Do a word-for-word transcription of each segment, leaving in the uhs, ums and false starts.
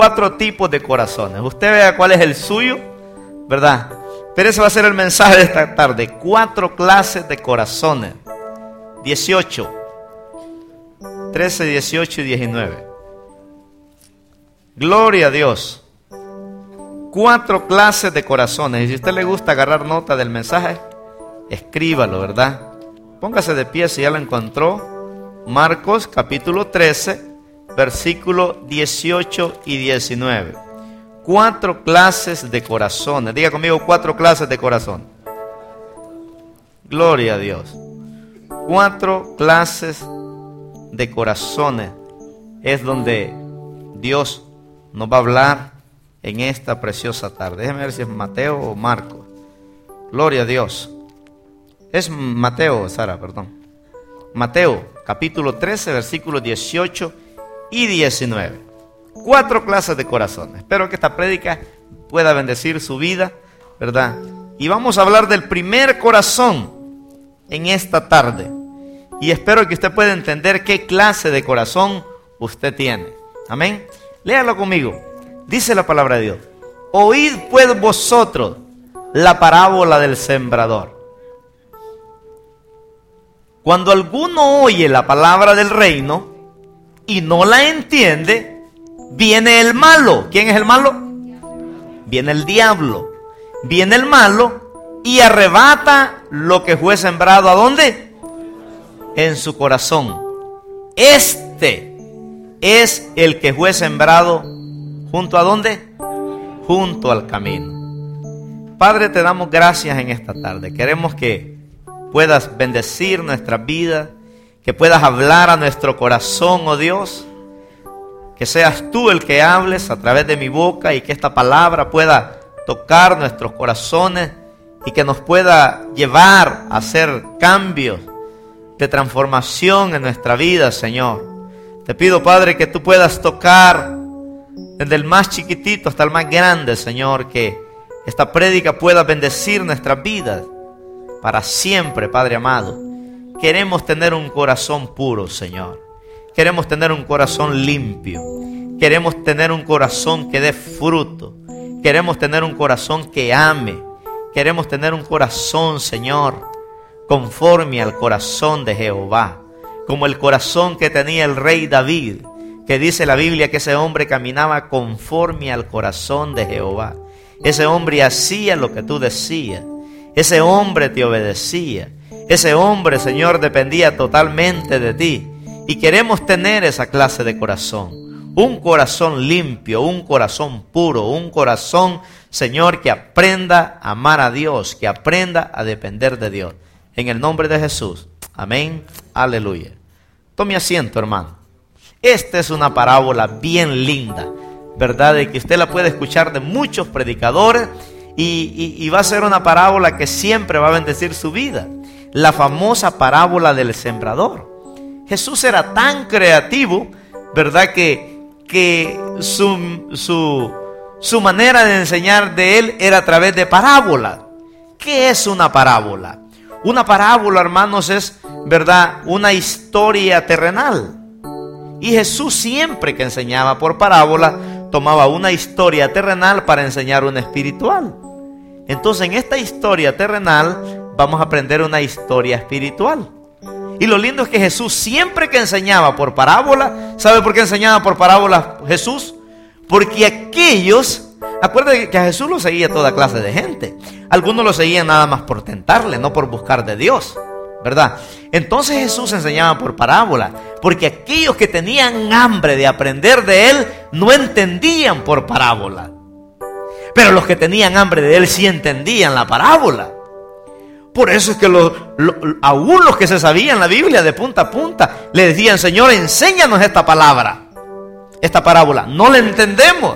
cuatro tipos de corazones. Usted vea cuál es el suyo, ¿verdad? Pero ese va a ser el mensaje de esta tarde. Cuatro clases de corazones. dieciocho, trece, dieciocho y diecinueve. Gloria a Dios. Cuatro clases de corazones. Y si a usted le gusta agarrar nota del mensaje, escríbalo, ¿verdad? Póngase de pie si ya lo encontró. Marcos capítulo trece, versículo dieciocho y diecinueve. Cuatro clases de corazones. Diga conmigo, cuatro clases de corazón. Gloria a Dios. Cuatro clases de corazones es donde Dios nos va a hablar en esta preciosa tarde. Déjeme ver si es Mateo o Marcos. Gloria a Dios. Es Mateo, Sara, perdón. Mateo, capítulo trece, versículos dieciocho y diecinueve. Cuatro clases de corazones. Espero que esta prédica pueda bendecir su vida, ¿verdad? Y vamos a hablar del primer corazón en esta tarde. Y espero que usted pueda entender qué clase de corazón usted tiene. Amén. Léalo conmigo. Dice la palabra de Dios: oíd pues vosotros la parábola del sembrador. Cuando alguno oye la palabra del reino y no la entiende, viene el malo. ¿Quién es el malo? Viene el diablo. Viene el malo y arrebata lo que fue sembrado. ¿A dónde? En su corazón. Este es el que fue sembrado junto a dónde? Junto al camino. Padre, te damos gracias en esta tarde. Queremos que puedas bendecir nuestra vida, que puedas hablar a nuestro corazón, oh Dios, que seas tú el que hables a través de mi boca y que esta palabra pueda tocar nuestros corazones y que nos pueda llevar a hacer cambios de transformación en nuestra vida, Señor. Te pido, Padre, que tú puedas tocar desde el más chiquitito hasta el más grande, Señor, que esta prédica pueda bendecir nuestras vidas para siempre, Padre amado. Queremos tener un corazón puro, Señor. Queremos tener un corazón limpio. Queremos tener un corazón que dé fruto. Queremos tener un corazón que ame. Queremos tener un corazón, Señor, conforme al corazón de Jehová, como el corazón que tenía el rey David, que dice la Biblia que ese hombre caminaba conforme al corazón de Jehová. Ese hombre hacía lo que tú decías. Ese hombre te obedecía. Ese hombre, Señor, dependía totalmente de ti. Y queremos tener esa clase de corazón. Un corazón limpio, un corazón puro, un corazón, Señor, que aprenda a amar a Dios, que aprenda a depender de Dios. En el nombre de Jesús. Amén. Aleluya. Tome asiento, hermano. Esta es una parábola bien linda, ¿verdad? De que usted la puede escuchar de muchos predicadores. Y, y, y va a ser una parábola que siempre va a bendecir su vida. La famosa parábola del sembrador. Jesús era tan creativo, ¿verdad? Que, que su, su, su manera de enseñar de él era a través de parábolas. ¿Qué es una parábola? Una parábola, hermanos, es, ¿verdad?, una historia terrenal. Y Jesús siempre que enseñaba por parábola tomaba una historia terrenal para enseñar una espiritual. Entonces, en esta historia terrenal vamos a aprender una historia espiritual. Y lo lindo es que Jesús siempre que enseñaba por parábola, ¿sabe por qué enseñaba por parábola Jesús? Porque aquellos, acuérdense que a Jesús lo seguía toda clase de gente. Algunos lo seguían nada más por tentarle, no por buscar de Dios, ¿verdad? Entonces Jesús enseñaba por parábola, porque aquellos que tenían hambre de aprender de Él no entendían por parábola. Pero los que tenían hambre de Él sí entendían la parábola. Por eso es que los, los, aún los que se sabían la Biblia de punta a punta le decían: Señor, enséñanos esta palabra, esta parábola. No la entendemos.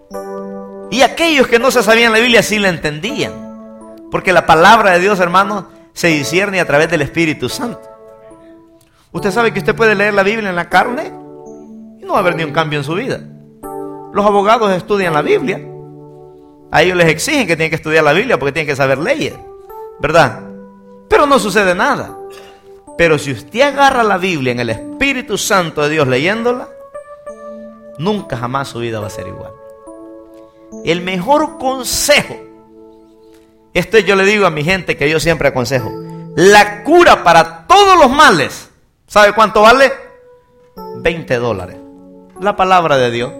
Y aquellos que no se sabían la Biblia sí la entendían. Porque la palabra de Dios, hermanos, se discierne a través del Espíritu Santo. Usted sabe que usted puede leer la Biblia en la carne y no va a haber ni un cambio en su vida. Los abogados estudian la Biblia. A ellos les exigen que tienen que estudiar la Biblia porque tienen que saber leyes, ¿verdad? Pero no sucede nada. Pero si usted agarra la Biblia en el Espíritu Santo de Dios leyéndola, nunca jamás su vida va a ser igual. El mejor consejo, esto yo le digo a mi gente que yo siempre aconsejo, la cura para todos los males, ¿sabe cuánto vale? veinte dólares. La palabra de Dios.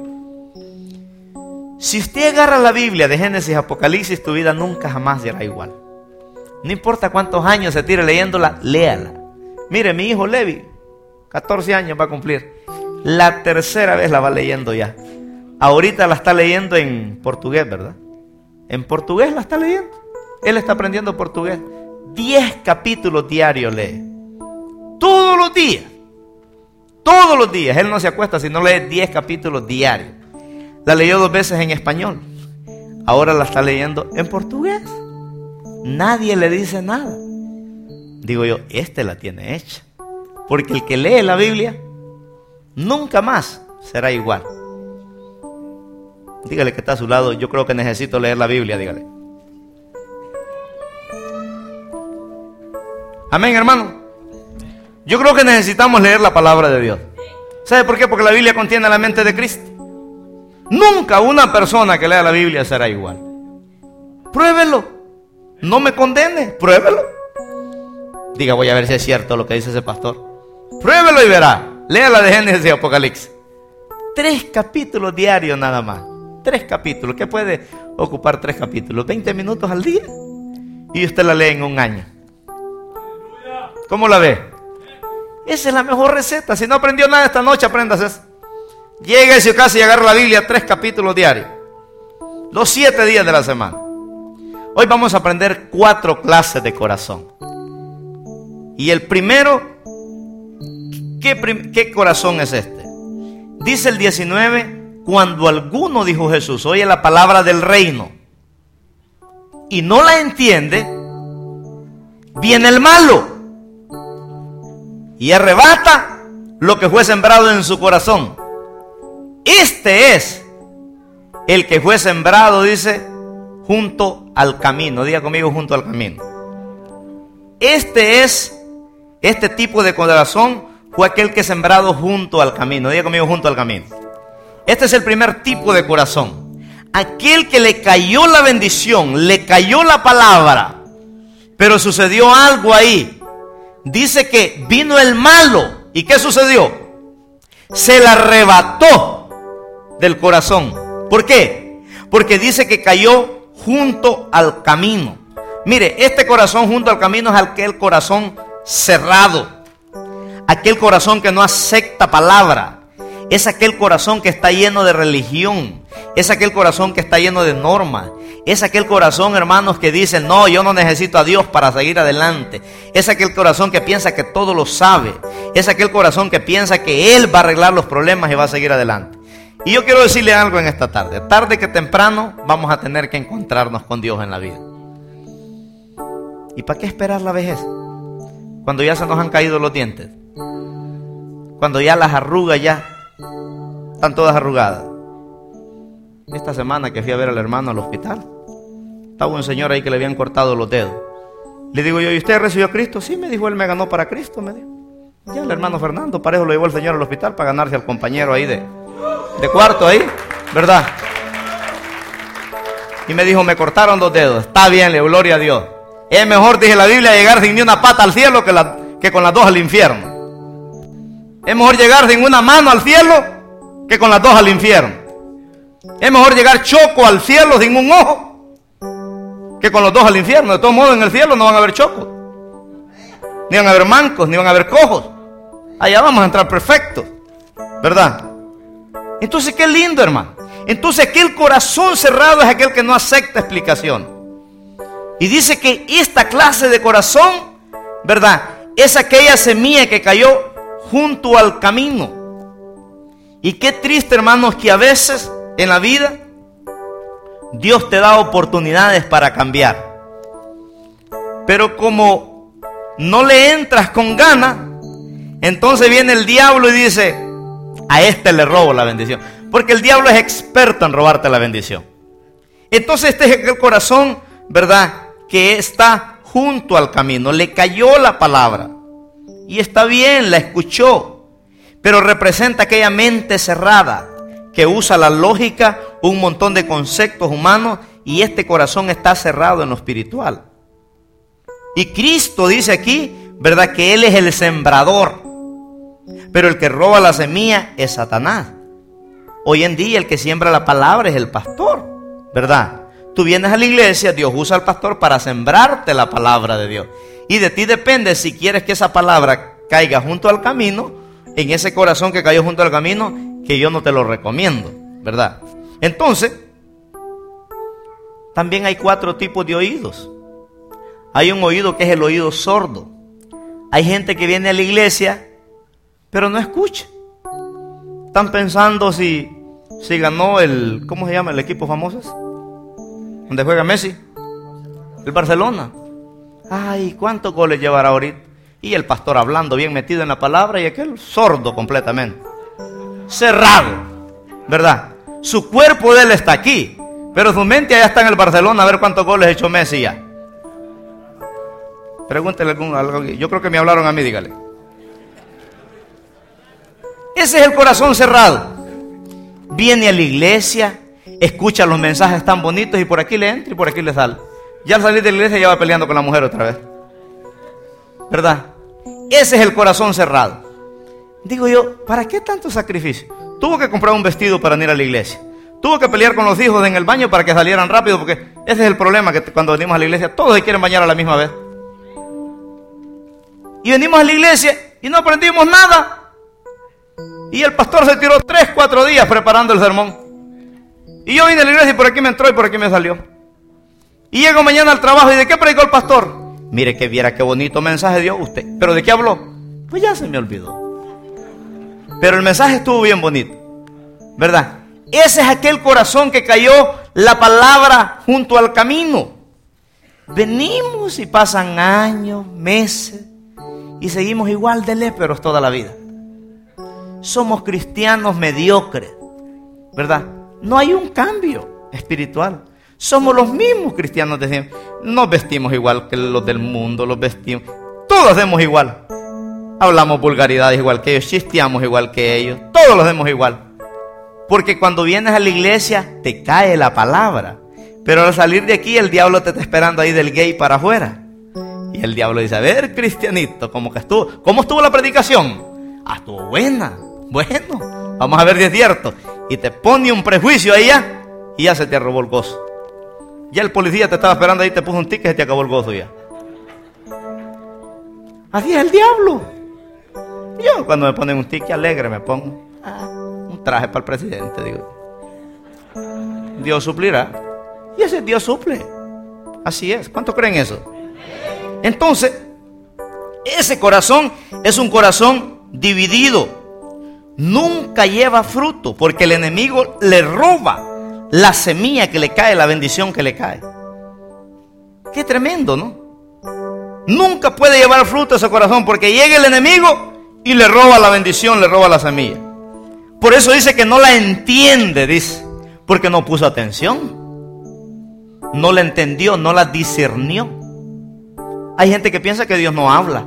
Si usted agarra la Biblia de Génesis a Apocalipsis, tu vida nunca jamás será igual. No importa cuántos años se tire leyéndola, léala. Mire, mi hijo Levi, catorce años va a cumplir. La tercera vez la va leyendo ya. Ahorita la está leyendo en portugués, ¿verdad? En portugués la está leyendo. Él está aprendiendo portugués. Diez capítulos diarios lee. Todos los días. Todos los días. Él no se acuesta si no lee diez capítulos diarios. La leyó dos veces en español. Ahora la está leyendo en portugués. Nadie le dice nada. Digo yo, este la tiene hecha. Porque el que lee la Biblia nunca más será igual. Dígale que está a su lado, yo creo que necesito leer la Biblia, dígale. Amén, hermano. Yo creo que necesitamos leer la palabra de Dios. ¿Sabe por qué? Porque la Biblia contiene la mente de Cristo. Nunca una persona que lea la Biblia será igual. Pruébelo. No me condene, pruébelo. Diga, voy a ver si es cierto lo que dice ese pastor. Pruébelo y verá. Lea la de Génesis y Apocalipsis. Tres capítulos diarios nada más. Tres capítulos. ¿Qué puede ocupar tres capítulos? veinte minutos al día. Y usted la lee en un año. ¿Cómo la ve? Esa es la mejor receta. Si no aprendió nada esta noche, apréndase eso. Llegue a su casa y agarra la Biblia, tres capítulos diarios. Los siete días de la semana. Hoy vamos a aprender cuatro clases de corazón. Y el primero, ¿qué, prim- qué corazón es este? Dice el diecinueve, cuando alguno, dijo Jesús, oye la palabra del reino y no la entiende, viene el malo y arrebata lo que fue sembrado en su corazón. Este es el que fue sembrado, dice, junto al camino. Diga conmigo, junto al camino. Este es, este tipo de corazón fue aquel que sembrado junto al camino. Diga conmigo, junto al camino. Este es el primer tipo de corazón. Aquel que le cayó la bendición, le cayó la palabra, pero sucedió algo ahí. Dice que vino el malo. ¿Y qué sucedió? Se la arrebató del corazón. ¿Por qué? Porque dice que cayó junto al camino. Mire, este corazón junto al camino es aquel corazón cerrado, aquel corazón que no acepta palabra, es aquel corazón que está lleno de religión, es aquel corazón que está lleno de normas, es aquel corazón, hermanos, que dice, no, yo no necesito a Dios para seguir adelante. Es aquel corazón que piensa que todo lo sabe, es aquel corazón que piensa que Él va a arreglar los problemas y va a seguir adelante. Y yo quiero decirle algo en esta tarde. Tarde que temprano vamos a tener que encontrarnos con Dios en la vida. ¿Y para qué esperar la vejez? Cuando ya se nos han caído los dientes, cuando ya las arrugas ya están todas arrugadas. Esta semana que fui a ver al hermano al hospital, estaba un señor ahí que le habían cortado los dedos. Le digo yo, ¿y usted recibió a Cristo? Sí, me dijo, él me ganó para Cristo, me dijo. Ya el hermano Fernando Parejo lo llevó el señor al hospital para ganarse al compañero ahí de, de cuarto ahí, ¿verdad? Y me dijo, me cortaron dos dedos. Está bien, le gloria a Dios. Es mejor, dije la Biblia, llegar sin ni una pata al cielo que, la, que con las dos al infierno. Es mejor llegar sin una mano al cielo que con las dos al infierno. Es mejor llegar choco al cielo sin un ojo que con los dos al infierno. De todos modos, en el cielo no van a haber chocos, ni van a haber mancos, ni van a haber cojos. Allá vamos a entrar perfectos, ¿verdad? Entonces, qué lindo, hermano. Entonces, aquel corazón cerrado es aquel que no acepta explicación. Y dice que esta clase de corazón, ¿verdad?, es aquella semilla que cayó junto al camino. Y qué triste, hermanos, que a veces en la vida Dios te da oportunidades para cambiar, pero como no le entras con ganas, entonces viene el diablo y dice, a este le robo la bendición, porque el diablo es experto en robarte la bendición. Entonces este es el corazón, ¿verdad?, que está junto al camino. Le cayó la palabra y está bien, la escuchó, pero representa aquella mente cerrada que usa la lógica, un montón de conceptos humanos, y este corazón está cerrado en lo espiritual. Y Cristo dice aquí, ¿verdad?, que Él es el sembrador, pero el que roba la semilla es Satanás. Hoy en día el que siembra la palabra es el pastor, ¿verdad? Tú vienes a la iglesia, Dios usa al pastor para sembrarte la palabra de Dios. Y de ti depende si quieres que esa palabra caiga junto al camino, en ese corazón que cayó junto al camino, que yo no te lo recomiendo, ¿verdad? Entonces, también hay cuatro tipos de oídos. Hay un oído que es el oído sordo. Hay gente que viene a la iglesia, pero no escucha. Están pensando si, si ganó el, ¿cómo se llama el equipo famoso? ¿Dónde juega Messi? El Barcelona. Ay, ¿cuántos goles llevará ahorita? Y el pastor hablando bien metido en la palabra y aquel sordo completamente. Cerrado, ¿verdad? Su cuerpo de él está aquí, pero su mente allá está en el Barcelona a ver cuántos goles ha hecho Messi ya. Pregúntele algún, algo. Yo creo que me hablaron a mí, dígale. Ese es el corazón cerrado. Viene a la iglesia, escucha los mensajes tan bonitos y por aquí le entra y por aquí le sale. Ya al salir de la iglesia ya va peleando con la mujer otra vez, ¿verdad? Ese es el corazón cerrado. Digo yo, ¿para qué tanto sacrificio? Tuvo que comprar un vestido para ir a la iglesia. Tuvo que pelear con los hijos en el baño para que salieran rápido, porque ese es el problema, que cuando venimos a la iglesia todos se quieren bañar a la misma vez. Y venimos a la iglesia y no aprendimos nada. Y el pastor se tiró tres, cuatro días preparando el sermón. Y yo vine a la iglesia y por aquí me entró y por aquí me salió. Y llego mañana al trabajo y ¿de qué predicó el pastor? Mire que viera qué bonito mensaje dio usted. ¿Pero de qué habló? Pues ya se me olvidó. Pero el mensaje estuvo bien bonito, ¿verdad? Ese es aquel corazón que cayó la palabra junto al camino. Venimos y pasan años, meses y seguimos igual de léperos toda la vida. Somos cristianos mediocres, ¿verdad? No hay un cambio espiritual. Somos los mismos cristianos de siempre. Nos vestimos igual que los del mundo, los vestimos. Todos hacemos igual. Hablamos vulgaridades igual que ellos, chisteamos igual que ellos. Todos los hacemos igual. Porque cuando vienes a la iglesia te cae la palabra. Pero al salir de aquí el diablo te está esperando ahí del gate para afuera. Y el diablo dice, a ver, cristianito, ¿cómo que estuvo? ¿Cómo estuvo la predicación? Ah, estuvo buena. Bueno, vamos a ver si es cierto. Y te pone un prejuicio ahí ya, y ya se te robó el gozo. Ya el policía te estaba esperando ahí, te puso un ticket y se te acabó el gozo ya. Así es el diablo. Yo cuando me ponen un ticket alegre me pongo ah, un traje para el presidente, digo. Dios suplirá. Y ese Dios suple. Así es. ¿Cuántos creen eso? Entonces, ese corazón es un corazón dividido. Nunca lleva fruto porque el enemigo le roba la semilla que le cae, la bendición que le cae. Qué tremendo, ¿no? Nunca puede llevar fruto ese corazón porque llega el enemigo y le roba la bendición, le roba la semilla. Por eso dice que no la entiende, dice, porque no puso atención. No la entendió, no la discernió. Hay gente que piensa que Dios no habla.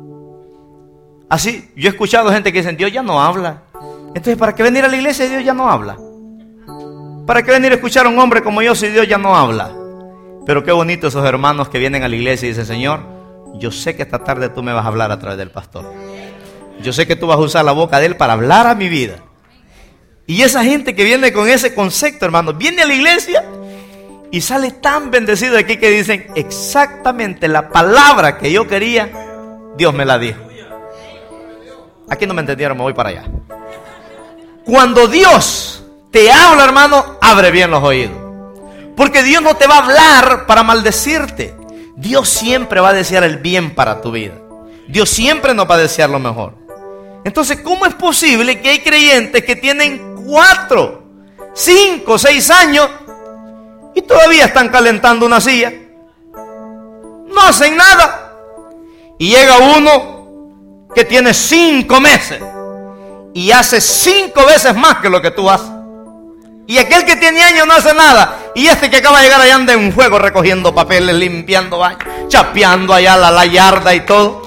Así, yo he escuchado gente que dice, Dios ya no habla. Entonces, ¿para qué venir a la iglesia si Dios ya no habla? ¿Para qué venir a escuchar a un hombre como yo si Dios ya no habla? Pero qué bonito esos hermanos que vienen a la iglesia y dicen, Señor, yo sé que esta tarde tú me vas a hablar a través del pastor. Yo sé que tú vas a usar la boca de él para hablar a mi vida. Y esa gente que viene con ese concepto, hermano, viene a la iglesia y sale tan bendecido de aquí que dicen, exactamente la palabra que yo quería, Dios me la dijo. Aquí no me entendieron, me voy para allá. Cuando Dios te habla, hermano, abre bien los oídos. Porque Dios no te va a hablar para maldecirte. Dios siempre va a desear el bien para tu vida. Dios siempre nos va a desear lo mejor. Entonces, ¿cómo es posible que hay creyentes que tienen cuatro, cinco, seis años y todavía están calentando una silla? No hacen nada. Y llega uno que tiene cinco meses y hace cinco veces más que lo que tú haces. Y aquel que tiene años no hace nada. Y este que acaba de llegar allá anda en un juego recogiendo papeles, limpiando baños, chapeando allá la, la yarda y todo.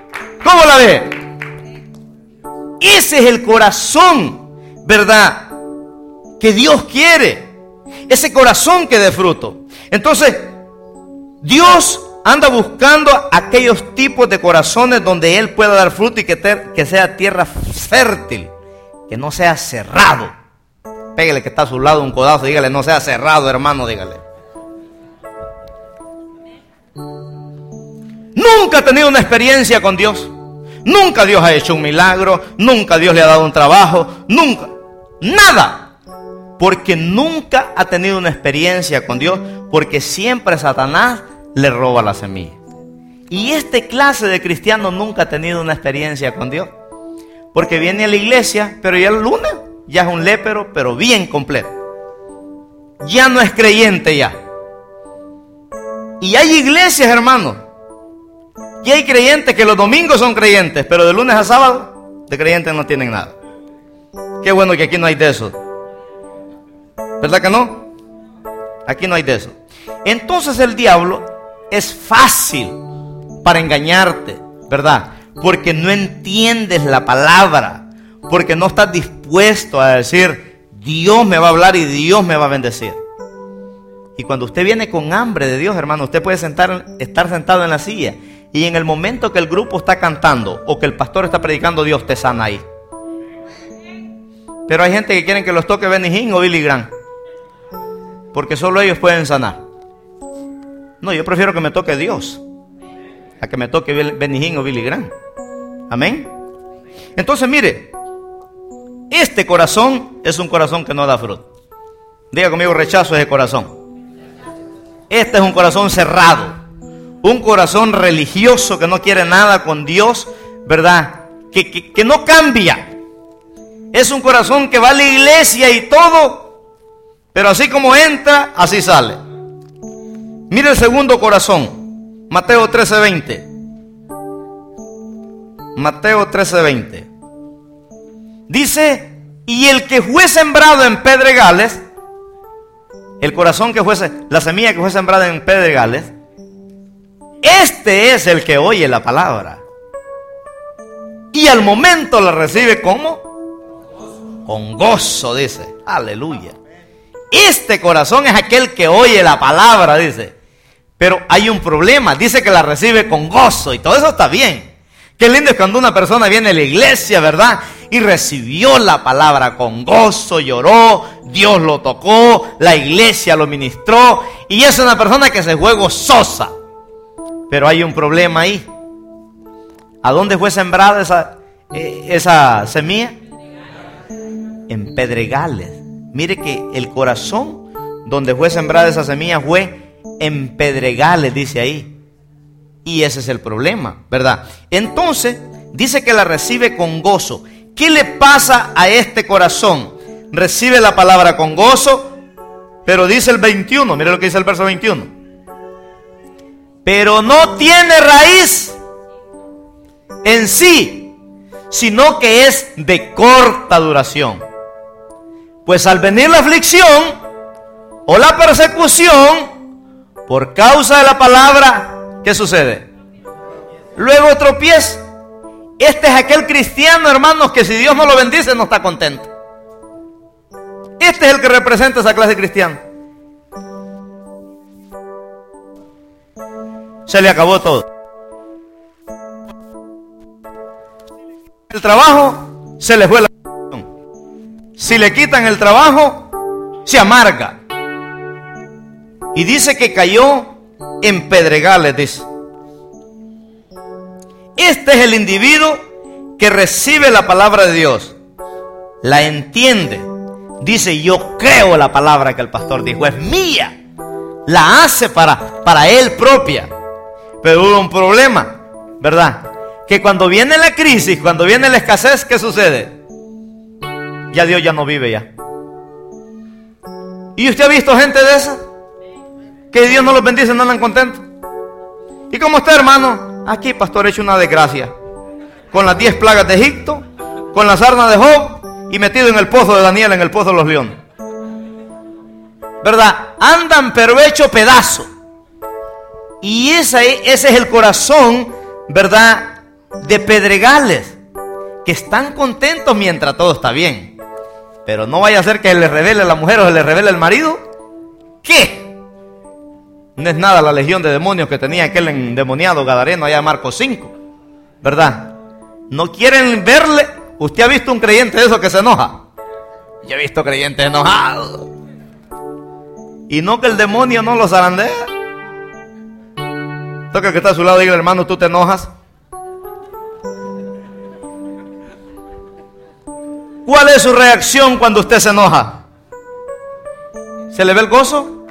¿Cómo la ve? Ese es el corazón, ¿verdad? que Dios quiere. Ese corazón que dé fruto. Entonces, Dios anda buscando aquellos tipos de corazones donde Él pueda dar fruto y que, ter, que sea tierra fértil, que no sea cerrado. Pégale que está a su lado un codazo, dígale, no sea cerrado, hermano, dígale. Nunca ha tenido una experiencia con Dios. Nunca Dios ha hecho un milagro. Nunca Dios le ha dado un trabajo. Nunca. Nada. Porque nunca ha tenido una experiencia con Dios. Porque siempre Satanás le roba la semilla. Y este clase de cristiano nunca ha tenido una experiencia con Dios. Porque viene a la iglesia, pero ya el lunes ya es un lépero, pero bien completo. Ya no es creyente ya. Y hay iglesias, hermanos. Y hay creyentes que los domingos son creyentes, pero de lunes a sábado de creyentes no tienen nada. Qué bueno que aquí no hay de eso. ¿Verdad que no? Aquí no hay de eso. Entonces el diablo es fácil para engañarte, ¿verdad? Porque no entiendes la palabra, porque no estás dispuesto a decir, Dios me va a hablar y Dios me va a bendecir. Y cuando usted viene con hambre de Dios, hermano, usted puede sentar, estar sentado en la silla y en el momento que el grupo está cantando o que el pastor está predicando, Dios te sana ahí. Pero hay gente que quieren que los toque Benny Hinn o Billy Graham, porque solo ellos pueden sanar. No, yo prefiero que me toque Dios a que me toque Benny Hinn o Billy Graham. Amén. Entonces mire, este corazón es un corazón que no da fruto. Diga conmigo, rechazo ese corazón. Este es un corazón cerrado, un corazón religioso que no quiere nada con Dios, ¿verdad? Que, que, que no cambia. Es un corazón que va a la iglesia y todo, pero así como entra, así sale. Mire el segundo corazón, Mateo trece veinte. Mateo trece veinte. Dice, y el que fue sembrado en pedregales, el corazón que fuese, la semilla que fue sembrada en pedregales, este es el que oye la palabra y al momento la recibe como con gozo, dice, aleluya. Este corazón es aquel que oye la palabra, dice, pero hay un problema, dice que la recibe con gozo y todo eso está bien. Qué lindo es cuando una persona viene a la iglesia, ¿verdad? Y recibió la palabra con gozo, lloró, Dios lo tocó, la iglesia lo ministró y es una persona que se fue gozosa. Pero hay un problema ahí. ¿A dónde fue sembrada esa, eh, esa semilla? En pedregales. Mire que el corazón donde fue sembrada esa semilla fue en pedregales, dice ahí. Y ese es el problema, ¿verdad? Entonces, dice que la recibe con gozo. ¿Qué le pasa a este corazón? Recibe la palabra con gozo, pero dice el veintiuno, mire lo que dice el verso veintiuno. Pero no tiene raíz en sí, sino que es de corta duración. Pues al venir la aflicción o la persecución, por causa de la palabra, ¿qué sucede? Luego tropieza. Este es aquel cristiano, hermanos, que si Dios no lo bendice, no está contento. Este es el que representa esa clase cristiana. Se le acabó todo. El trabajo, se le fue la... Si le quitan el trabajo, se amarga. Y dice que cayó en pedregales, dice. Este es el individuo que recibe la palabra de Dios, la entiende, dice, yo creo la palabra que el pastor dijo, es mía, la hace para, para él propia. Pero hubo un problema, ¿verdad? Que cuando viene la crisis, cuando viene la escasez, ¿qué sucede? Ya Dios ya no vive ya. ¿Y usted ha visto gente de esa? Que Dios no los bendice, no andan contentos. ¿Y cómo está, hermano? Aquí, pastor, he hecho una desgracia. Con las diez plagas de Egipto, con la sarna de Job y metido en el pozo de Daniel, en el pozo de los leones. ¿Verdad? Andan pero hecho pedazo. Y ese, ese es el corazón, ¿verdad? De pedregales, que están contentos mientras todo está bien. Pero no vaya a ser que se le revele la mujer o se le revele el marido. ¿Qué? No es nada la legión de demonios que tenía aquel endemoniado gadareno allá en Marcos cinco, ¿verdad? No quieren verle. ¿Usted ha visto un creyente de esos que se enoja? Yo he visto creyentes enojados. Y no que el demonio no los zarandea. Toca que está a su lado y diga, hermano, ¿tú te enojas? ¿Cuál es su reacción cuando usted se enoja? ¿Se le ve el gozo?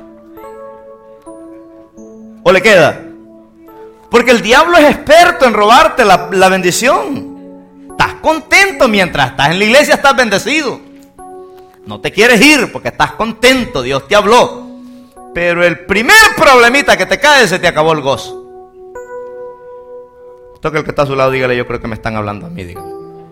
¿O le queda? Porque el diablo es experto en robarte la, la bendición. Estás contento mientras estás en la iglesia, estás bendecido. No te quieres ir porque estás contento, Dios te habló. Pero el primer problemita que te cae, se te acabó el gozo. Toca el que está a su lado, dígale, yo creo que me están hablando a mí, dígale.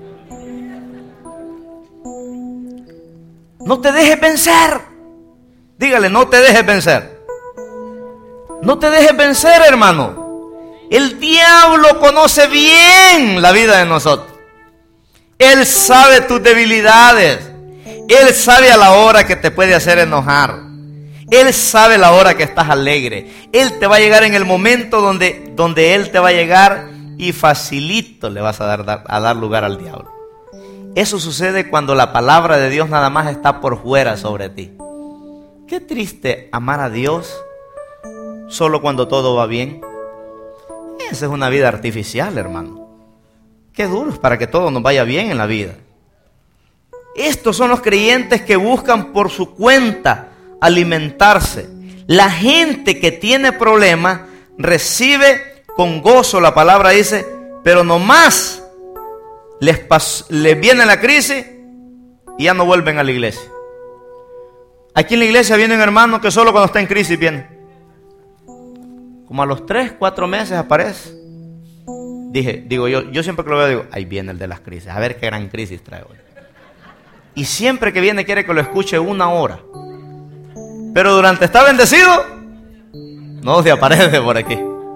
No te dejes vencer. Dígale, no te dejes vencer. No te dejes vencer, hermano. El diablo conoce bien la vida de nosotros. Él sabe tus debilidades. Él sabe a la hora que te puede hacer enojar. Él sabe la hora que estás alegre. Él te va a llegar en el momento donde, donde Él te va a llegar y facilito le vas a dar, a dar lugar al diablo. Eso sucede cuando la palabra de Dios nada más está por fuera sobre ti. Qué triste amar a Dios solo cuando todo va bien. Esa es una vida artificial, hermano. Qué duro es para que todo nos vaya bien en la vida. Estos son los creyentes que buscan por su cuenta alimentarse. La gente que tiene problemas recibe con gozo, la palabra dice, pero nomás les, pas- les viene la crisis y ya no vuelven a la iglesia. Aquí en la iglesia vienen hermanos que solo cuando está en crisis vienen. Como a los tres, cuatro meses aparece. Dije, digo yo, yo siempre que lo veo digo, ahí viene el de las crisis, a ver qué gran crisis trae hoy. Y siempre que viene quiere que lo escuche una hora. Pero durante está bendecido, no se aparece por aquí.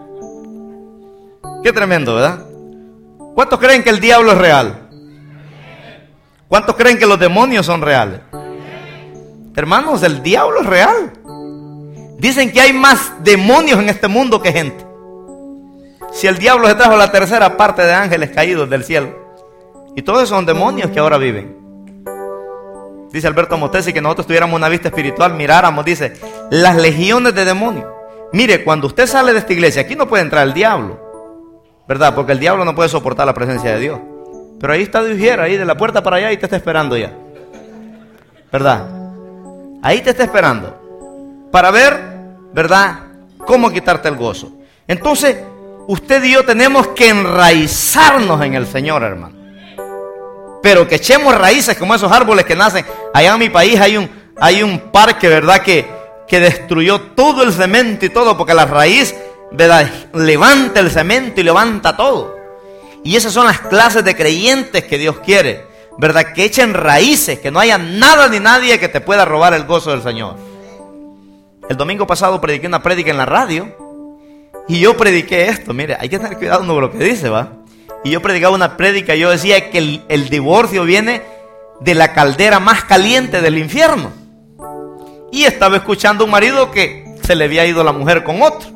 Qué tremendo, ¿verdad? ¿Cuántos creen que el diablo es real? ¿Cuántos creen que los demonios son reales? Hermanos, el diablo es real. Dicen que hay más demonios en este mundo que gente. Si el diablo se trajo la tercera parte de ángeles caídos del cielo, y todos esos son demonios que ahora viven. Dice Alberto Motesi que nosotros tuviéramos una vista espiritual, miráramos, dice, las legiones de demonios. Mire, cuando usted sale de esta iglesia, aquí no puede entrar el diablo, ¿verdad? Porque el diablo no puede soportar la presencia de Dios. Pero ahí está Dios, ahí de la puerta para allá y te está esperando ya, ¿verdad? Ahí te está esperando para ver, ¿verdad?, cómo quitarte el gozo. Entonces, usted y yo tenemos que enraizarnos en el Señor, hermano. Pero que echemos raíces como esos árboles que nacen. Allá en mi país hay un, hay un parque, ¿verdad?, que, que destruyó todo el cemento y todo, porque la raíz, ¿verdad?, levanta el cemento y levanta todo. Y esas son las clases de creyentes que Dios quiere, ¿verdad?, que echen raíces, que no haya nada ni nadie que te pueda robar el gozo del Señor. El domingo pasado prediqué una prédica en la radio y yo prediqué esto. Mire, hay que tener cuidado con lo que dice, ¿va? Y yo predicaba una prédica y yo decía que el, el divorcio viene de la caldera más caliente del infierno. Y estaba escuchando a un marido que se le había ido la mujer con otro,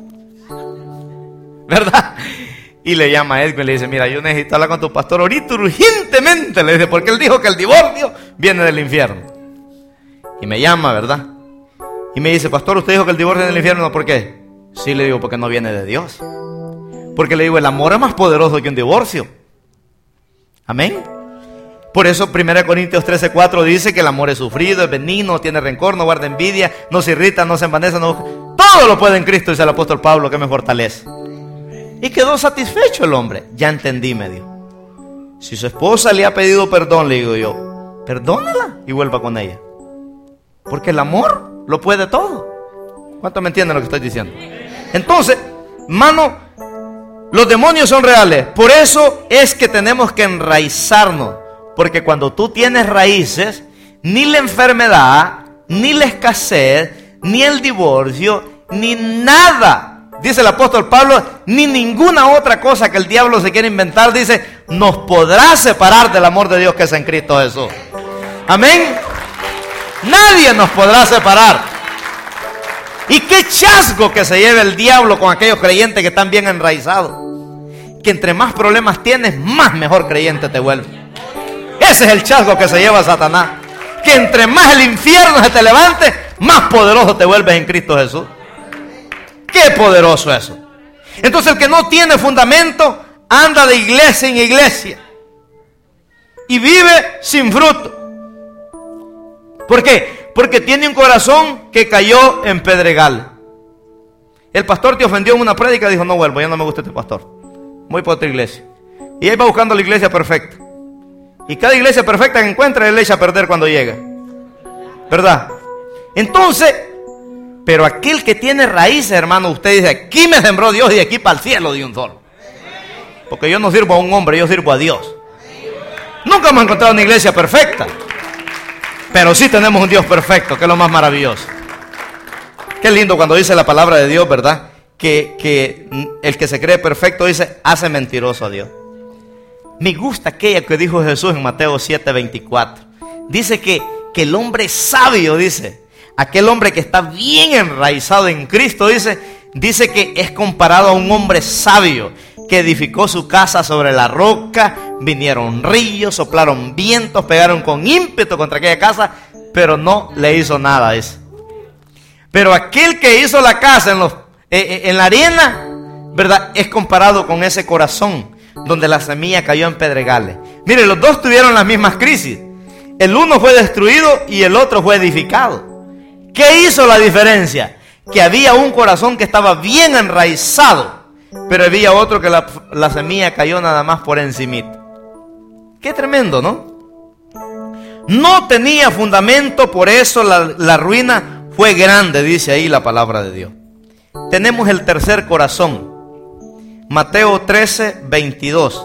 ¿verdad? Y le llama a Edwin y le dice, mira, yo necesito hablar con tu pastor ahorita urgentemente. Le dice, porque él dijo que el divorcio viene del infierno. Y me llama, ¿verdad? Y me dice, pastor, usted dijo que el divorcio viene del infierno, ¿por qué? Sí, le digo, porque no viene de Dios. Porque le digo, el amor es más poderoso que un divorcio. Amén. Por eso primera Corintios trece cuatro dice que el amor es sufrido, es benigno, no tiene rencor, no guarda envidia, no se irrita, no se envanece, no... todo lo puede en Cristo, dice el apóstol Pablo, que me fortalece. Y quedó satisfecho el hombre. Ya entendí, me dijo. Si su esposa le ha pedido perdón, le digo yo, perdónala y vuelva con ella. Porque el amor lo puede todo. ¿Cuántos me entienden lo que estoy diciendo? Entonces, mano, los demonios son reales. Por eso es que tenemos que enraizarnos. Porque cuando tú tienes raíces, ni la enfermedad, ni la escasez, ni el divorcio, ni nada, dice el apóstol Pablo, ni ninguna otra cosa que el diablo se quiera inventar, dice, nos podrá separar del amor de Dios que es en Cristo Jesús. Amén. Nadie nos podrá separar. Y qué chasco que se lleve el diablo con aquellos creyentes que están bien enraizados. Que entre más problemas tienes, más mejor creyente te vuelve. Ese es el chasco que se lleva Satanás. Que entre más el infierno se te levante, más poderoso te vuelves en Cristo Jesús. Qué poderoso eso. Entonces el que no tiene fundamento anda de iglesia en iglesia y vive sin fruto. ¿Por qué? Porque tiene un corazón que cayó en pedregal. El pastor te ofendió en una prédica y dijo: no vuelvo, ya no me gusta este pastor, voy para otra iglesia. Y ahí va buscando la iglesia perfecta. Y cada iglesia perfecta que encuentra, él le echa a perder cuando llega, ¿verdad? Entonces, pero aquel que tiene raíces, hermano, usted dice: aquí me sembró Dios y de aquí para el cielo de un solo. Porque yo no sirvo a un hombre, yo sirvo a Dios. Nunca hemos encontrado una iglesia perfecta, pero sí tenemos un Dios perfecto, que es lo más maravilloso. Qué lindo cuando dice la palabra de Dios, ¿verdad? Que, que el que se cree perfecto, dice, hace mentiroso a Dios. Me gusta aquella que dijo Jesús en Mateo siete veinticuatro. Dice que, que el hombre sabio, dice, aquel hombre que está bien enraizado en Cristo, dice, dice que es comparado a un hombre sabio que edificó su casa sobre la roca. Vinieron ríos, soplaron vientos, pegaron con ímpetu contra aquella casa, pero no le hizo nada, dice. Pero aquel que hizo la casa en, los, eh, en la arena, ¿verdad?, es comparado con ese corazón donde la semilla cayó en pedregales. Mire, los dos tuvieron las mismas crisis. El uno fue destruido y el otro fue edificado. ¿Qué hizo la diferencia? Que había un corazón que estaba bien enraizado, pero había otro que la, la semilla cayó nada más por encimita. Qué tremendo, ¿no? No tenía fundamento, por eso la, la ruina fue grande, dice ahí la palabra de Dios. Tenemos el tercer corazón. Mateo trece veintidós.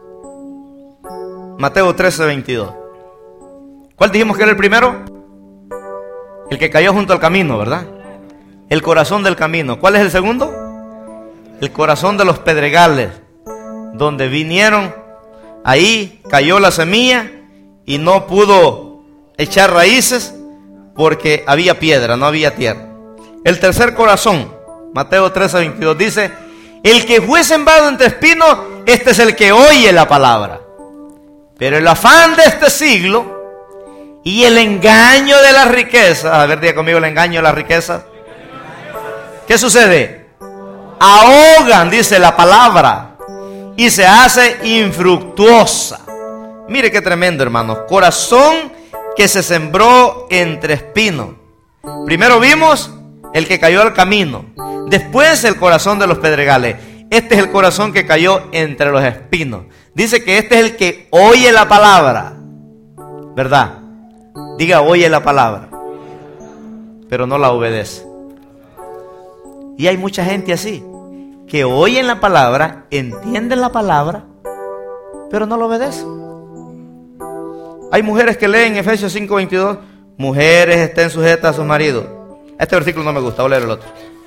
Mateo trece veintidós. ¿Cuál dijimos que era el primero? El que cayó junto al camino, ¿verdad? El corazón del camino. ¿Cuál es el segundo? El corazón de los pedregales, donde vinieron, ahí cayó la semilla y no pudo echar raíces porque había piedra, no había tierra. El tercer corazón, Mateo trece veintidós, dice: el que fue sembrado entre espinos, este es el que oye la palabra, pero el afán de este siglo y el engaño de las riquezas. A ver, diga conmigo: el engaño de las riquezas. ¿Qué sucede? Ahogan, dice la palabra, y se hace infructuosa. Mire qué tremendo, hermanos. Corazón que se sembró entre espinos. Primero vimos el que cayó al camino, después el corazón de los pedregales. Este es el corazón que cayó entre los espinos. Dice que este es el que oye la palabra, ¿verdad? Diga: oye la palabra, pero no la obedece. Y hay mucha gente así, que oyen la palabra, entienden la palabra, pero no la obedece. Hay mujeres que leen Efesios cinco veintidós: mujeres estén sujetas a sus maridos. Este versículo no me gusta, voy a leer el otro.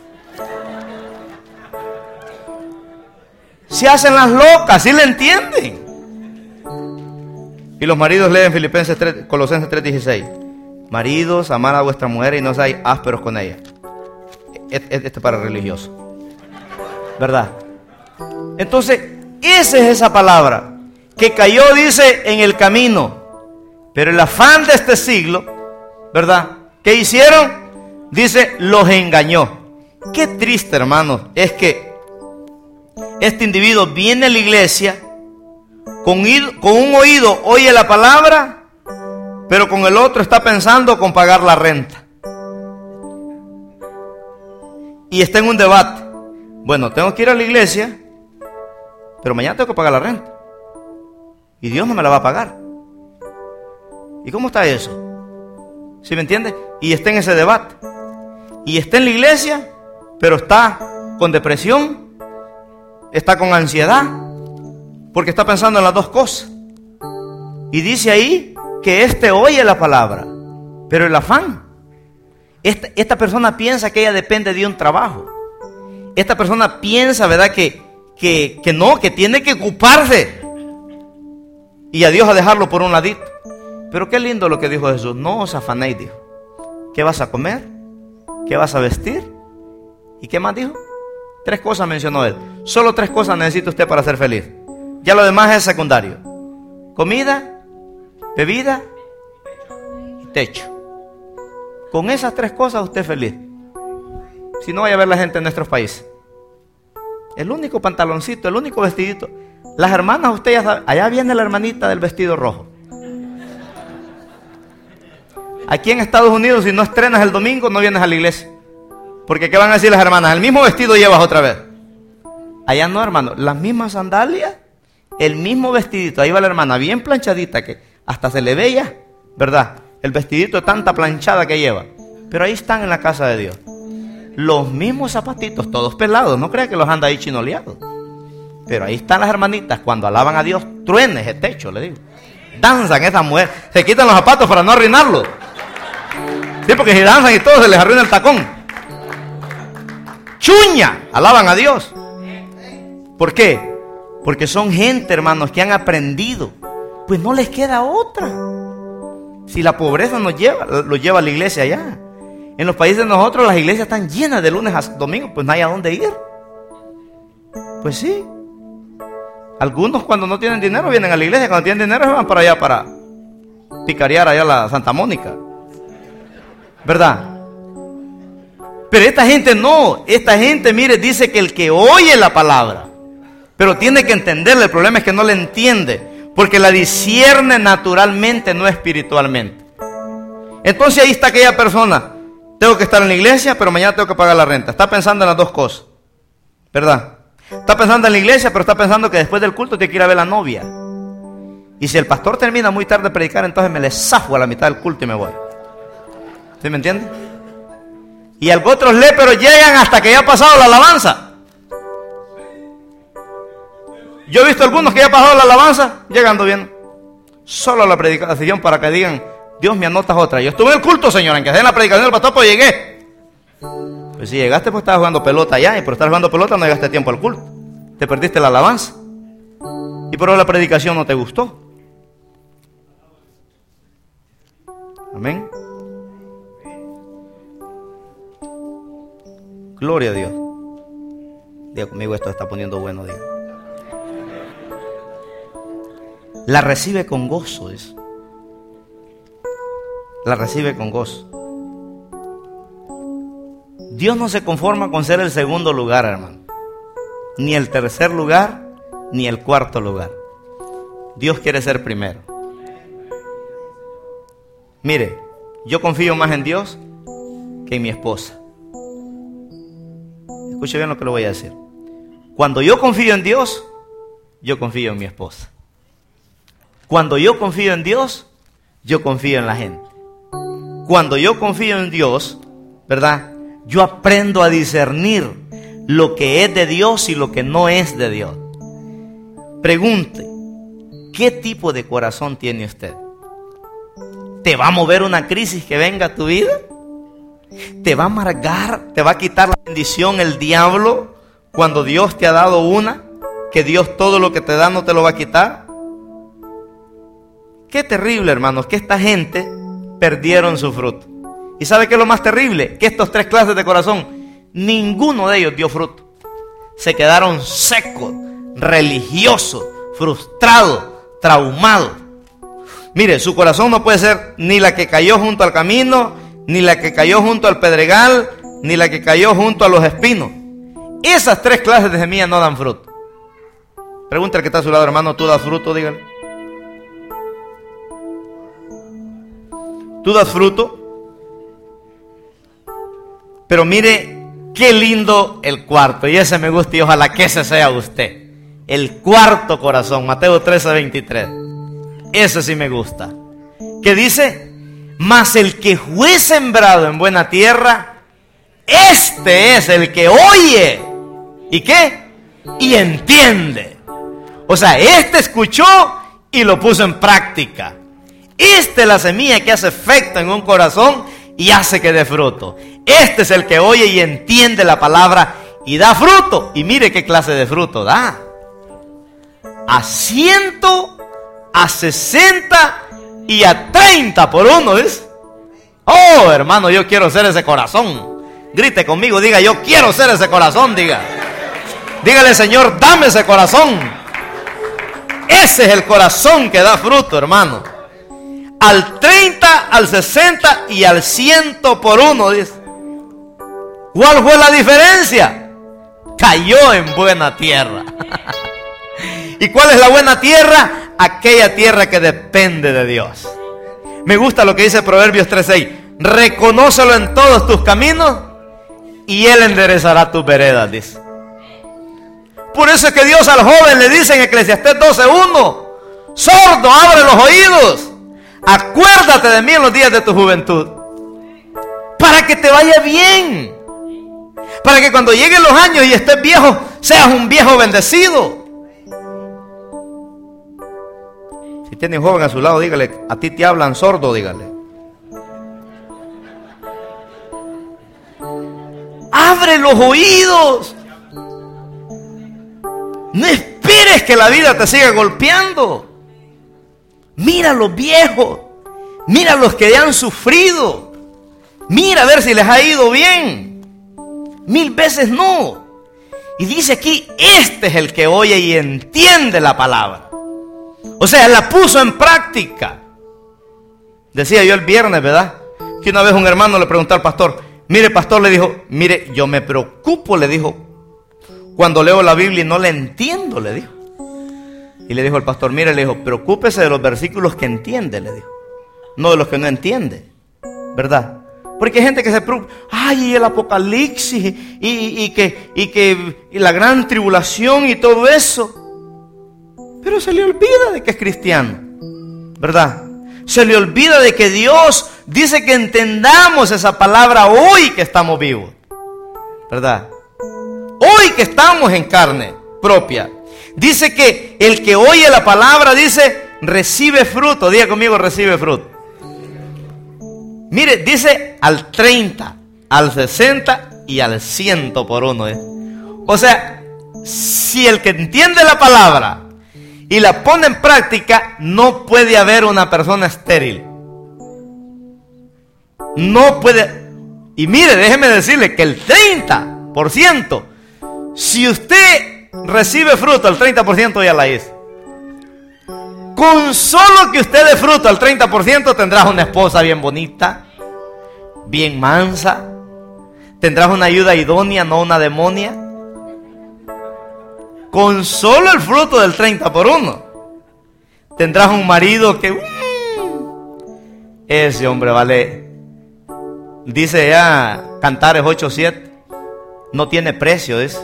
Se hacen las locas, ¿sí le entienden? Y los maridos leen Filipenses tres, Colosenses tres dieciséis: maridos, amad a vuestra mujer y no seáis ásperos con ella. Este es para religiosos, ¿verdad? Entonces, esa es esa palabra que cayó, dice, en el camino. Pero el afán de este siglo, ¿verdad?, ¿qué hicieron? Dice, los engañó. Qué triste, hermanos, es que este individuo viene a la iglesia, con, con un oído oye la palabra, pero con el otro está pensando con pagar la renta. Y está en un debate. Bueno, tengo que ir a la iglesia, pero mañana tengo que pagar la renta. Y Dios no me la va a pagar. ¿Y cómo está eso? ¿Sí me entiende? Y está en ese debate. Y está en la iglesia, pero está con depresión, está con ansiedad, porque está pensando en las dos cosas. Y dice ahí que este oye la palabra, pero el afán. Esta, esta persona piensa que ella depende de un trabajo. Esta persona piensa, ¿verdad?, que, que, que no, que tiene que ocuparse. Y a Dios a dejarlo por un ladito. Pero qué lindo lo que dijo Jesús: no os afanéis, dijo. ¿Qué vas a comer? ¿Qué vas a vestir? ¿Y qué más dijo? Tres cosas mencionó él. Solo tres cosas necesita usted para ser feliz. Ya lo demás es secundario. Comida, bebida y techo. Con esas tres cosas usted es feliz. Si no, vaya a ver la gente en nuestros países. El único pantaloncito, el único vestidito. Las hermanas, usted ya sabe, allá viene la hermanita del vestido rojo. Aquí en Estados Unidos, si no estrenas el domingo, no vienes a la iglesia. Porque ¿qué van a decir las hermanas? El mismo vestido llevas otra vez. Allá no, hermano. Las mismas sandalias, el mismo vestidito. Ahí va la hermana, bien planchadita, que hasta se le veía, ¿verdad? El vestidito de tanta planchada que lleva. Pero ahí están en la casa de Dios. Los mismos zapatitos, todos pelados. No crea que los anda ahí chinoleados. Pero ahí están las hermanitas. Cuando alaban a Dios, truenes el techo, le digo. Danzan esas mujeres. Se quitan los zapatos para no arruinarlos. Sí, porque si danzan y todo se les arruina el tacón. Chuña, alaban a Dios. ¿Por qué? Porque son gente, hermanos, que han aprendido. Pues no les queda otra. Si la pobreza nos lleva, lo lleva a la iglesia allá. En los países de nosotros las iglesias están llenas de lunes a domingo, pues no hay a dónde ir. Pues sí. Algunos cuando no tienen dinero vienen a la iglesia, cuando tienen dinero se van para allá para picarear allá a la Santa Mónica. ¿Verdad? Pero esta gente no, esta gente, mire, dice que el que oye la palabra, pero tiene que entenderla. El problema es que no la entiende, porque la discierne naturalmente, no espiritualmente. Entonces ahí está aquella persona. Tengo que estar en la iglesia, pero mañana tengo que pagar la renta. Está pensando en las dos cosas, ¿verdad? Está pensando en la iglesia, pero está pensando que después del culto tiene que ir a ver a la novia. Y si el pastor termina muy tarde de predicar, entonces me le zafo a la mitad del culto y me voy. ¿Sí me entiende? Y algo otros léperos llegan hasta que ya ha pasado la alabanza. Yo he visto algunos que ya ha pasado la alabanza llegando bien. Solo a la predicación para que digan: Dios, me anotas otra. Yo estuve en el culto, señor, en que en la predicación del pastor, pues llegué. Pues si llegaste, pues estabas jugando pelota allá. Y por estar jugando pelota no llegaste a tiempo al culto. Te perdiste la alabanza. Y por eso la predicación no te gustó. Amén. Gloria a Dios. Diga conmigo, esto está poniendo bueno, diga. La recibe con gozo, eso. La recibe con gozo. Dios no se conforma con ser el segundo lugar, hermano. Ni el tercer lugar, ni el cuarto lugar. Dios quiere ser primero. Mire, yo confío más en Dios que en mi esposa. Escuche bien lo que le voy a decir. Cuando yo confío en Dios, yo confío en mi esposa. Cuando yo confío en Dios, yo confío en la gente. Cuando yo confío en Dios, ¿verdad? Yo aprendo a discernir lo que es de Dios y lo que no es de Dios. Pregunte, ¿qué tipo de corazón tiene usted? ¿Te va a mover una crisis que venga a tu vida? ¿Te va a amargar? ¿Te va a quitar la bendición el diablo cuando Dios te ha dado una? ¿Que Dios todo lo que te da no te lo va a quitar? Qué terrible, hermanos, que esta gente perdieron su fruto. ¿Y sabe qué es lo más terrible? Que estos tres clases de corazón, ninguno de ellos dio fruto. Se quedaron secos, religiosos, frustrados, traumados. Mire, su corazón no puede ser ni la que cayó junto al camino, ni la que cayó junto al pedregal, ni la que cayó junto a los espinos. Esas tres clases de semillas no dan fruto. Pregúntale al que está a su lado, hermano, ¿tú das fruto? Dígale. ¿Tú das fruto? Pero mire, qué lindo el cuarto. Y ese me gusta y ojalá que ese sea usted. El cuarto corazón, Mateo trece, veintitrés. Ese sí me gusta. ¿Qué dice? Mas el que fue sembrado en buena tierra, este es el que oye. ¿Y qué? Y entiende. O sea, este escuchó y lo puso en práctica. Esta es la semilla que hace efecto en un corazón y hace que dé fruto. Este es el que oye y entiende la palabra y da fruto. Y mire qué clase de fruto da. A ciento, a sesenta y a treinta por uno, ¿ves? Oh, hermano, yo quiero ser ese corazón. Grite conmigo, diga, yo quiero ser ese corazón, diga. Dígale, Señor, dame ese corazón. Ese es el corazón que da fruto, hermano. Al treinta, al sesenta y al ciento por uno, dice. ¿Cuál fue la diferencia? Cayó en buena tierra. ¿Y cuál es la buena tierra? Aquella tierra que depende de Dios. Me gusta lo que dice Proverbios tres seis. Reconócelo en todos tus caminos y Él enderezará tus veredas, dice. Por eso es que Dios al joven le dice en Eclesiastés doce uno: sordo, abre los oídos, acuérdate de mí en los días de tu juventud, para que te vaya bien, para que cuando lleguen los años y estés viejo, seas un viejo bendecido. Si tiene un joven a su lado, dígale, a ti te hablan sordo, dígale. Abre los oídos. No esperes que la vida te siga golpeando. Mira a los viejos. Mira a los que han sufrido. Mira a ver si les ha ido bien. Mil veces no. Y dice aquí, este es el que oye y entiende la palabra. O sea, la puso en práctica. Decía yo el viernes, ¿verdad? Que una vez un hermano le preguntó al pastor: mire, pastor, le dijo, mire, yo me preocupo, le dijo, cuando leo la Biblia y no la entiendo, le dijo. Y le dijo el pastor, mire, le dijo, preocúpese de los versículos que entiende, le dijo, no de los que no entiende, ¿verdad? Porque hay gente que se preocupa, ay, y el apocalipsis, y, y, y que, y que y la gran tribulación y todo eso. Pero se le olvida de que es cristiano, ¿verdad? Se le olvida de que Dios dice que entendamos esa palabra hoy que estamos vivos, ¿verdad? Hoy que estamos en carne propia. Dice que el que oye la palabra, dice, recibe fruto. Diga conmigo, recibe fruto. Mire, dice al treinta, al sesenta y al ciento por uno. ¿eh? O sea, si el que entiende la palabra y la pone en práctica, no puede haber una persona estéril. No puede. Y mire, déjeme decirle que el treinta por ciento, si usted recibe fruto, el treinta por ciento ya la hizo. Con solo que usted dé fruto al treinta por ciento, tendrás una esposa bien bonita, bien mansa. Tendrás una ayuda idónea, no una demonia. Con solo el fruto del treinta por uno, tendrás un marido que... Um, ese hombre vale... Dice ya Cantares ocho siete, no tiene precio, dice.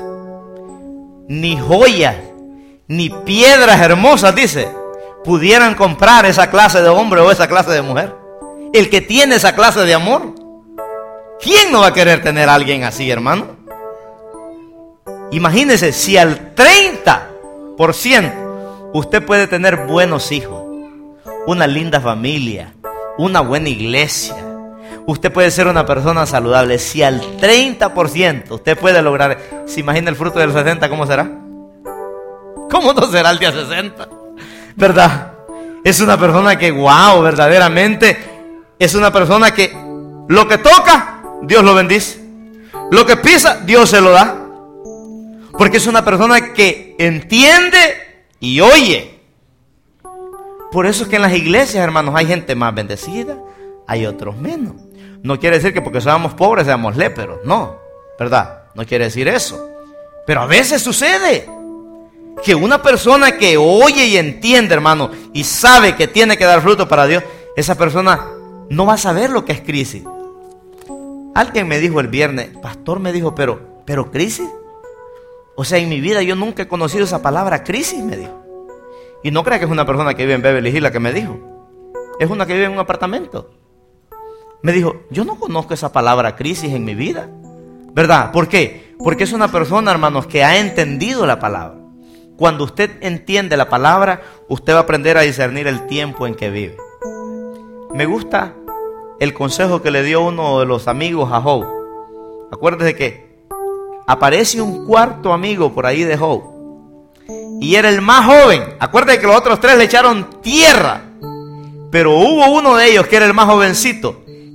Ni joyas, ni piedras hermosas, dice, pudieran comprar esa clase de hombre o esa clase de mujer. El que tiene esa clase de amor, ¿quién no va a querer tener a alguien así, hermano? Imagínese, si al treinta por ciento usted puede tener buenos hijos, una linda familia, una buena iglesia, usted puede ser una persona saludable. Si al treinta por ciento usted puede lograr, ¿se imagina el fruto del sesenta cómo será? ¿Cómo no será el día sesenta? ¿Verdad? Es una persona que, wow, verdaderamente es una persona que lo que toca, Dios lo bendice. Lo que pisa, Dios se lo da. Porque es una persona que entiende y oye. Por eso es que en las iglesias, hermanos, hay gente más bendecida, hay otros menos. No quiere decir que porque seamos pobres seamos léperos, no, ¿verdad? No quiere decir eso. Pero a veces sucede que una persona que oye y entiende, hermano, y sabe que tiene que dar fruto para Dios, esa persona no va a saber lo que es crisis. Alguien me dijo el viernes, pastor, me dijo, pero, pero crisis. O sea, en mi vida yo nunca he conocido esa palabra crisis, me dijo. Y no crea que es una persona que vive en Beverly Hills la que me dijo. Es una que vive en un apartamento. Me dijo, yo no conozco esa palabra crisis en mi vida. ¿Verdad? ¿Por qué? Porque es una persona, hermanos, que ha entendido la palabra. Cuando usted entiende la palabra, usted va a aprender a discernir el tiempo en que vive. Me gusta el consejo que le dio uno de los amigos a Job. Acuérdese que aparece un cuarto amigo por ahí de Job, y era el más joven. Acuérdate que los otros tres le echaron tierra, pero hubo uno de ellos que era el más jovencito,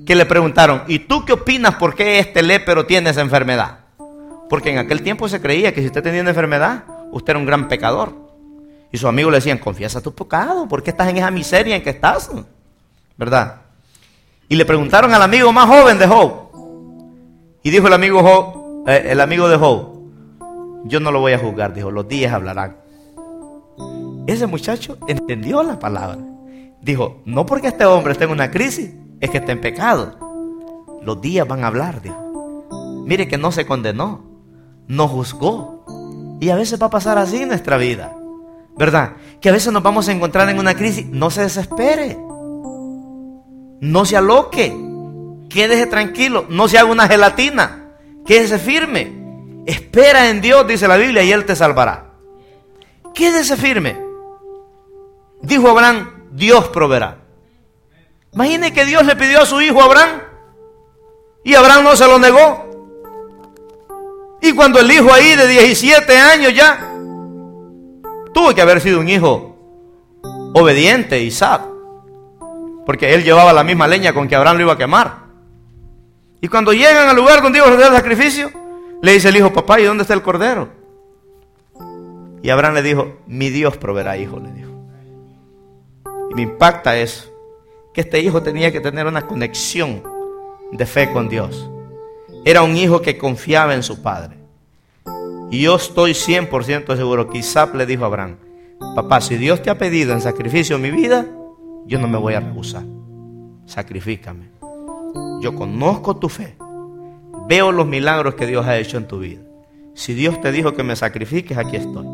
que le preguntaron, ¿y tú qué opinas por qué este lépero tiene esa enfermedad? Porque en aquel tiempo se creía que si usted tenía una enfermedad, usted era un gran pecador. Y sus amigos le decían, confiesa tu pecado, ¿por qué estás en esa miseria en que estás? ¿Verdad? Y le preguntaron al amigo más joven de Job. Y dijo el amigo, Job, eh, el amigo de Job, yo no lo voy a juzgar, dijo, los días hablarán. Ese muchacho entendió la palabra. Dijo, no porque este hombre esté en una crisis, es que está en pecado. Los días van a hablar, dijo. Mire que no se condenó, no juzgó. Y a veces va a pasar así en nuestra vida, ¿verdad? Que a veces nos vamos a encontrar en una crisis. No se desespere, no se aloque, quédese tranquilo, no se haga una gelatina, quédese firme. Espera en Dios, dice la Biblia, y Él te salvará. Quédese firme. Dijo Abraham, Dios proveerá. Imagine que Dios le pidió a su hijo Abraham y Abraham no se lo negó. Y cuando el hijo ahí de diecisiete años ya tuvo que haber sido un hijo obediente, Isaac, porque él llevaba la misma leña con que Abraham lo iba a quemar. Y cuando llegan al lugar donde iba a hacer el sacrificio, le dice el hijo, papá, ¿y dónde está el cordero? Y Abraham le dijo, mi Dios proveerá, hijo, le dijo. Y me impacta eso, que este hijo tenía que tener una conexión de fe con Dios. Era un hijo que confiaba en su padre. Y yo estoy cien por ciento seguro que Isaac le dijo a Abraham, papá, si Dios te ha pedido en sacrificio mi vida, yo no me voy a rehusar. Sacrifícame. Yo conozco tu fe. Veo los milagros que Dios ha hecho en tu vida. Si Dios te dijo que me sacrifiques, aquí estoy.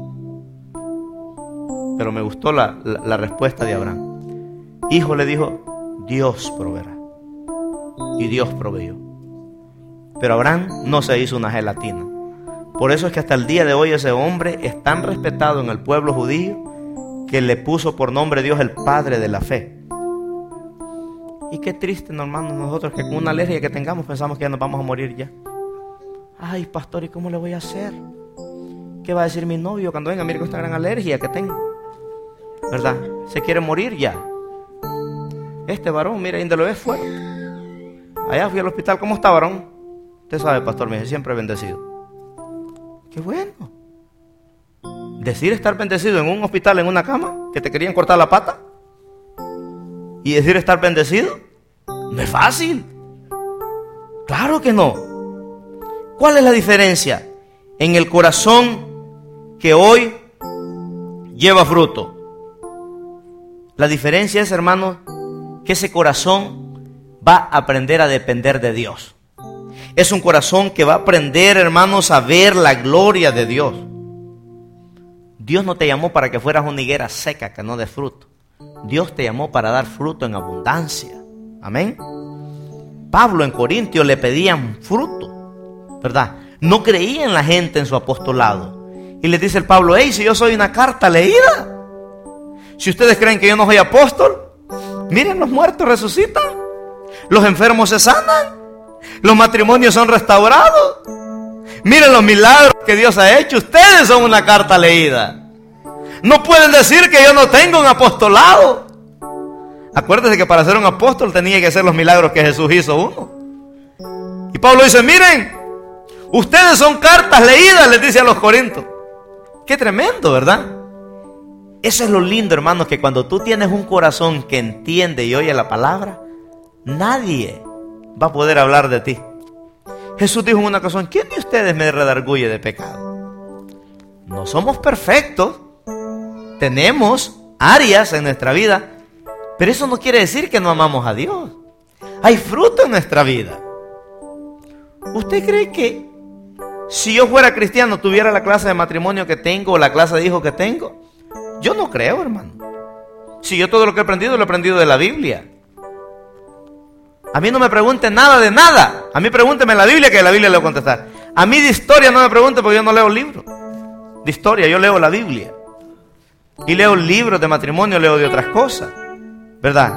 Pero me gustó la, la, la respuesta de Abraham. Hijo, le dijo, Dios proveerá. Y Dios proveyó. Pero Abraham no se hizo una gelatina. Por eso es que hasta el día de hoy ese hombre es tan respetado en el pueblo judío que le puso por nombre Dios el Padre de la fe. Y qué triste, no, hermanos, nosotros que con una alergia que tengamos pensamos que ya nos vamos a morir ya. Ay, pastor, ¿y cómo le voy a hacer? ¿Qué va a decir mi novio cuando venga? Mire con esta gran alergia que tengo, ¿verdad? Se quiere morir ya. Este varón, mira, donde lo ves fuera. Allá fui al hospital. ¿Cómo está, varón? Usted sabe, pastor, me dice, siempre bendecido. Qué bueno. Decir estar bendecido en un hospital, en una cama, que te querían cortar la pata, y decir estar bendecido, no es fácil. Claro que no. ¿Cuál es la diferencia en el corazón que hoy lleva fruto? La diferencia es, hermanos, que ese corazón va a aprender a depender de Dios. Es un corazón que va a aprender, hermanos, a ver la gloria de Dios. Dios no te llamó para que fueras una higuera seca que no dé fruto. Dios te llamó para dar fruto en abundancia. Amén. Pablo en Corintios le pedían fruto, ¿verdad? No creía en la gente en su apostolado. Y le dice el Pablo, hey, si yo soy una carta leída, si ustedes creen que yo no soy apóstol, miren, los muertos resucitan, los enfermos se sanan, los matrimonios son restaurados, miren los milagros que Dios ha hecho. Ustedes son una carta leída. No pueden decir que yo no tengo un apostolado. Acuérdense que para ser un apóstol tenía que hacer los milagros que Jesús hizo uno. Y Pablo dice, miren, ustedes son cartas leídas, les dice a los corintios. Qué tremendo, ¿verdad? Eso es lo lindo, hermanos, que cuando tú tienes un corazón que entiende y oye la palabra, nadie va a poder hablar de ti. Jesús dijo en una ocasión, ¿quién de ustedes me redarguye de pecado? No somos perfectos. Tenemos áreas en nuestra vida, pero eso no quiere decir que no amamos a Dios. Hay fruto en nuestra vida. ¿Usted cree que si yo fuera cristiano tuviera la clase de matrimonio que tengo o la clase de hijo que tengo? Yo no creo, hermano. Si yo todo lo que he aprendido lo he aprendido de la Biblia. A mí no me pregunten nada de nada. A mí pregúnteme la Biblia, que de la Biblia le voy a contestar. A mí de historia no me pregunte porque yo no leo libros de historia, yo leo la Biblia. Y leo libros de matrimonio, leo de otras cosas, ¿verdad?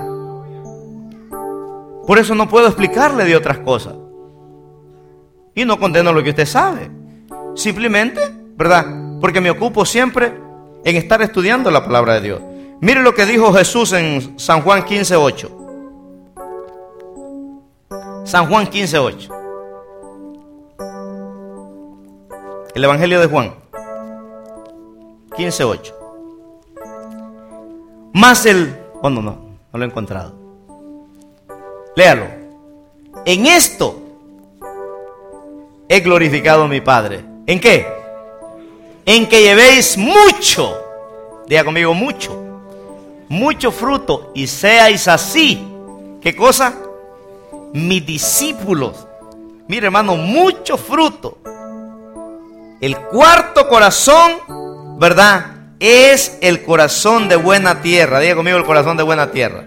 Por eso no puedo explicarle de otras cosas. Y no condeno lo que usted sabe. Simplemente, ¿verdad? Porque me ocupo siempre en estar estudiando la palabra de Dios. Mire lo que dijo Jesús en San Juan quince ocho. San Juan quince ocho. El Evangelio de Juan quince ocho. Más el... Oh, no, no, no lo he encontrado. Léalo. En esto he glorificado a mi Padre. ¿En qué? En que llevéis mucho. Diga conmigo, mucho. Mucho fruto y seáis así. ¿Qué cosa? Mis discípulos. Mire, hermano, mucho fruto. El cuarto corazón, ¿verdad? Es el corazón de buena tierra. Diga conmigo, el corazón de buena tierra.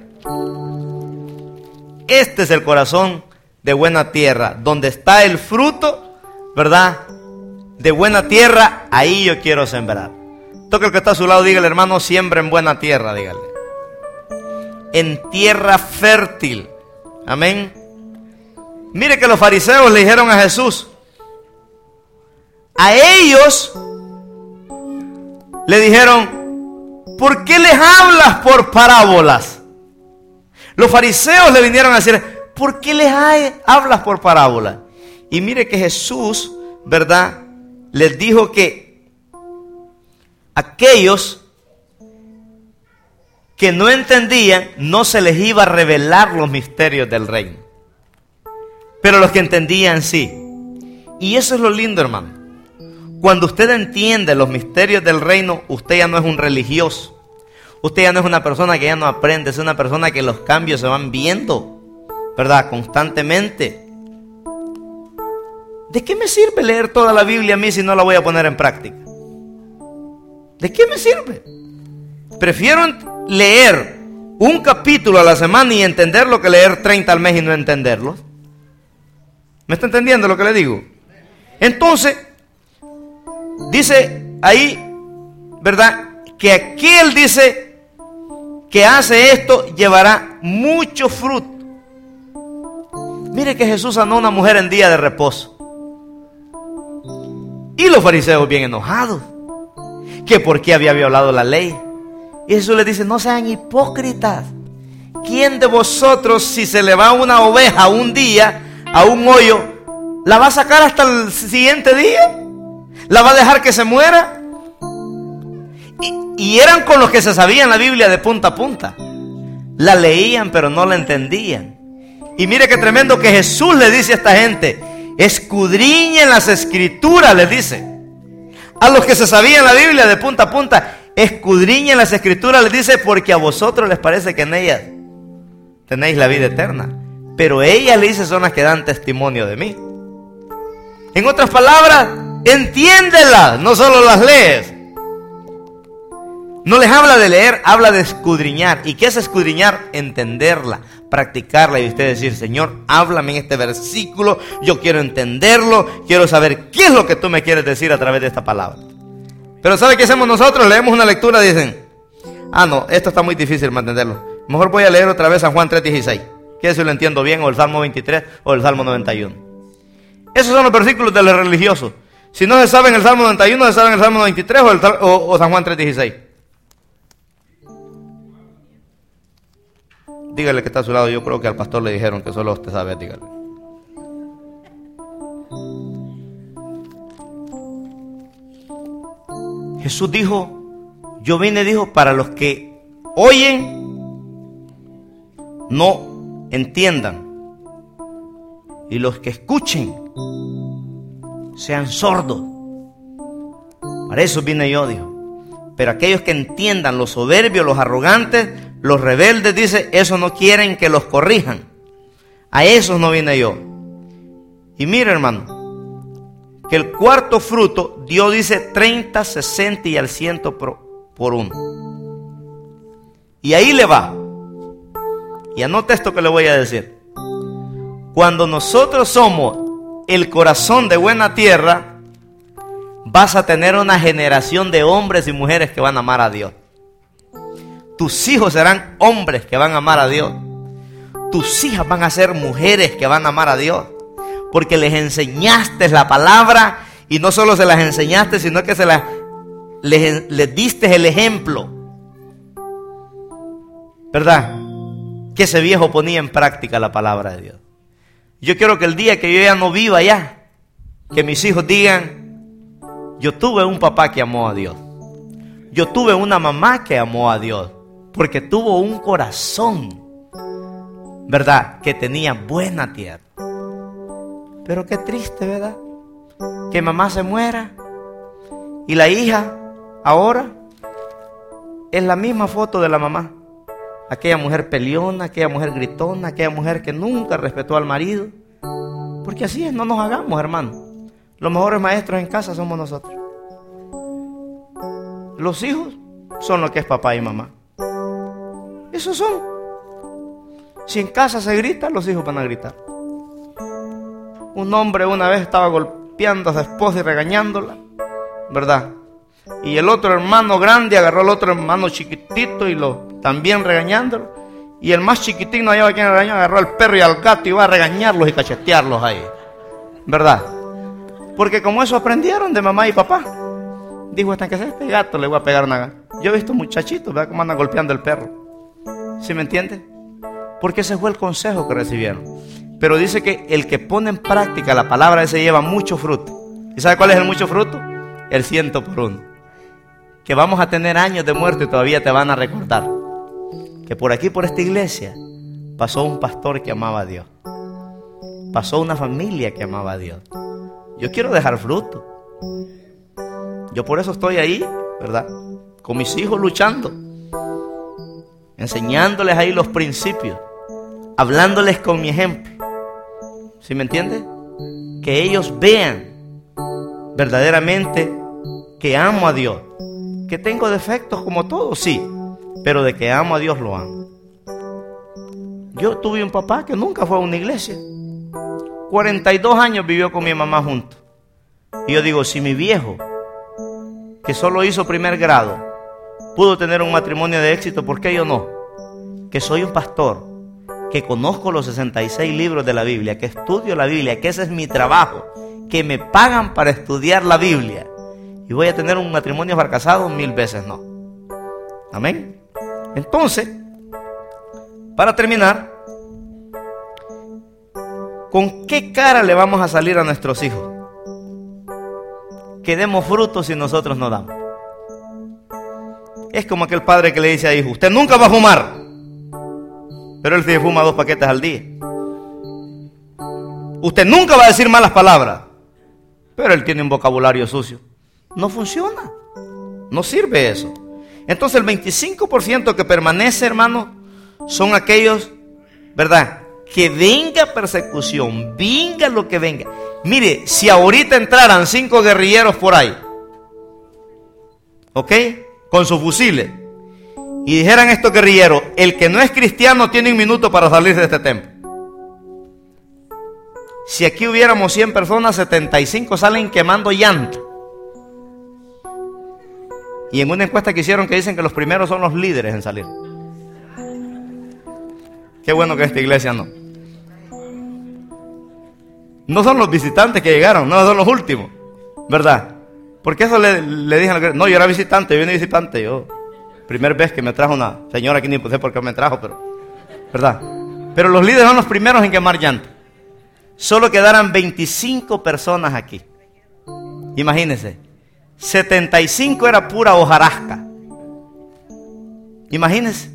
Este es el corazón de buena tierra. Donde está el fruto, ¿verdad? De buena tierra, ahí yo quiero sembrar. Toca el que está a su lado, dígale, hermano, siembra en buena tierra, dígale. En tierra fértil. Amén. Mire que los fariseos le dijeron a Jesús, a ellos le dijeron, ¿por qué les hablas por parábolas? Los fariseos le vinieron a decir, ¿por qué les hablas por parábolas? Y mire que Jesús, ¿verdad?, les dijo que aquellos que no entendían, no se les iba a revelar los misterios del reino. Pero los que entendían, sí. Y eso es lo lindo, hermano. Cuando usted entiende los misterios del reino, usted ya no es un religioso. Usted ya no es una persona que ya no aprende, es una persona que los cambios se van viendo, ¿verdad?, constantemente. ¿De qué me sirve leer toda la Biblia a mí si no la voy a poner en práctica? ¿De qué me sirve? Prefiero leer un capítulo a la semana y entenderlo que leer treinta al mes y no entenderlo. ¿Me está entendiendo lo que le digo? Entonces, dice ahí, ¿verdad?, que aquel dice que hace esto llevará mucho fruto. Mire que Jesús sanó a una mujer en día de reposo. Y los fariseos bien enojados, que por qué había violado la ley. Y Jesús les dice, no sean hipócritas. ¿Quién de vosotros, si se le va una oveja un día a un hoyo, la va a sacar hasta el siguiente día? ¿La va a dejar que se muera? Y, y eran con los que se sabían la Biblia de punta a punta. La leían pero no la entendían. Y mire qué tremendo que Jesús le dice a esta gente, escudriñen las escrituras, les dice. A los que se sabían la Biblia de punta a punta, escudriñen las escrituras, les dice, porque a vosotros les parece que en ellas tenéis la vida eterna, pero ellas, le dice, son las que dan testimonio de mí. En otras palabras, entiéndelas, no solo las lees. No les habla de leer, habla de escudriñar. ¿Y qué es escudriñar? Entenderla, practicarla y usted decir, Señor, háblame en este versículo, yo quiero entenderlo, quiero saber qué es lo que tú me quieres decir a través de esta palabra. Pero ¿sabe qué hacemos nosotros? Leemos una lectura y dicen, ah no, esto está muy difícil para entenderlo, mejor voy a leer otra vez San Juan tres dieciséis, que si lo entiendo bien, o el Salmo veintitrés o el Salmo noventa y uno. Esos son los versículos de los religiosos. Si no se saben el Salmo noventa y uno, se saben el Salmo veintitrés o, el, o, o San Juan tres dieciséis. Dígale que está a su lado, yo creo que al pastor le dijeron que solo usted sabe, dígale. Jesús dijo, yo vine, dijo, para los que oyen, no entiendan. Y los que escuchen, sean sordos. Para eso vine yo, dijo. Pero aquellos que entiendan, los soberbios, los arrogantes, los rebeldes, dice, esos no quieren que los corrijan. A esos no vine yo. Y mire, hermano, que el cuarto fruto, Dios dice treinta, sesenta y al ciento por, por uno. Y ahí le va. Y anote esto que le voy a decir. Cuando nosotros somos el corazón de buena tierra, vas a tener una generación de hombres y mujeres que van a amar a Dios. Tus hijos serán hombres que van a amar a Dios. Tus hijas van a ser mujeres que van a amar a Dios. Porque les enseñaste la palabra. Y no solo se las enseñaste, sino que se las, les, les diste el ejemplo. ¿Verdad? Que ese viejo ponía en práctica la palabra de Dios. Yo quiero que el día que yo ya no viva ya, que mis hijos digan: yo tuve un papá que amó a Dios. Yo tuve una mamá que amó a Dios. Porque tuvo un corazón, ¿verdad?, que tenía buena tierra. Pero qué triste, ¿verdad?, que mamá se muera y la hija ahora es la misma foto de la mamá. Aquella mujer peleona, aquella mujer gritona, aquella mujer que nunca respetó al marido. Porque así es, no nos hagamos, hermano. Los mejores maestros en casa somos nosotros. Los hijos son lo que es papá y mamá. Esos son. Si en casa se grita, los hijos van a gritar. Un hombre una vez estaba golpeando a su esposa y regañándola, ¿verdad? Y el otro hermano grande agarró al otro hermano chiquitito y lo también regañándolo. Y el más chiquitín, no hallaba quien regañar, agarró al perro y al gato y iba a regañarlos y cachetearlos ahí, ¿verdad? Porque como eso aprendieron de mamá y papá. Dijo: hasta que sea este gato le voy a pegar una. Yo he visto muchachitos, ¿verdad?, cómo andan golpeando el perro. ¿Sí me entiende? Porque ese fue el consejo que recibieron. Pero dice que el que pone en práctica la palabra ese lleva mucho fruto. ¿Y sabe cuál es el mucho fruto? El ciento por uno. Que vamos a tener años de muerte y todavía te van a recordar que por aquí, por esta iglesia, pasó un pastor que amaba a Dios. Pasó una familia que amaba a Dios. Yo quiero dejar fruto. Yo por eso estoy ahí, ¿verdad?, con mis hijos luchando, enseñándoles ahí los principios, hablándoles con mi ejemplo. ¿Sí me entiende? Que ellos vean verdaderamente que amo a Dios. Que tengo defectos como todos, sí, pero de que amo a Dios lo amo. Yo tuve un papá que nunca fue a una iglesia. cuarenta y dos años vivió con mi mamá juntos. Y yo digo, si mi viejo, que solo hizo primer grado, pudo tener un matrimonio de éxito, ¿por qué yo no? Que soy un pastor, que conozco los sesenta y seis libros de la Biblia, que estudio la Biblia, que ese es mi trabajo, que me pagan para estudiar la Biblia, y voy a tener un matrimonio fracasado, mil veces no. Amén. Entonces, para terminar, ¿con qué cara le vamos a salir a nuestros hijos? Que demos frutos si nosotros no damos. Es como aquel padre que le dice a hijo: usted nunca va a fumar, pero él se fuma dos paquetes al día. Usted nunca va a decir malas palabras, pero él tiene un vocabulario sucio. No funciona, no sirve eso. Entonces el veinticinco por ciento que permanece, hermano, son aquellos, ¿verdad?, que venga persecución, venga lo que venga. Mire, si ahorita entraran cinco guerrilleros por ahí, ¿ok?, con sus fusiles, y dijeran estos guerrilleros: el que no es cristiano tiene un minuto para salir de este templo. Si aquí hubiéramos cien personas, setenta y cinco salen quemando llanto. Y en una encuesta que hicieron, que dicen que los primeros son los líderes en salir. Qué bueno que esta iglesia no. No son los visitantes que llegaron, no, son los últimos, ¿verdad? Porque eso le, le dije a la, no, yo era visitante, yo vine visitante, yo. Primera vez que me trajo una señora que ni sé por qué me trajo, pero, ¿verdad? Pero los líderes son los primeros en quemar llanto. Solo quedaran veinticinco personas aquí. Imagínense, setenta y cinco era pura hojarasca. Imagínense.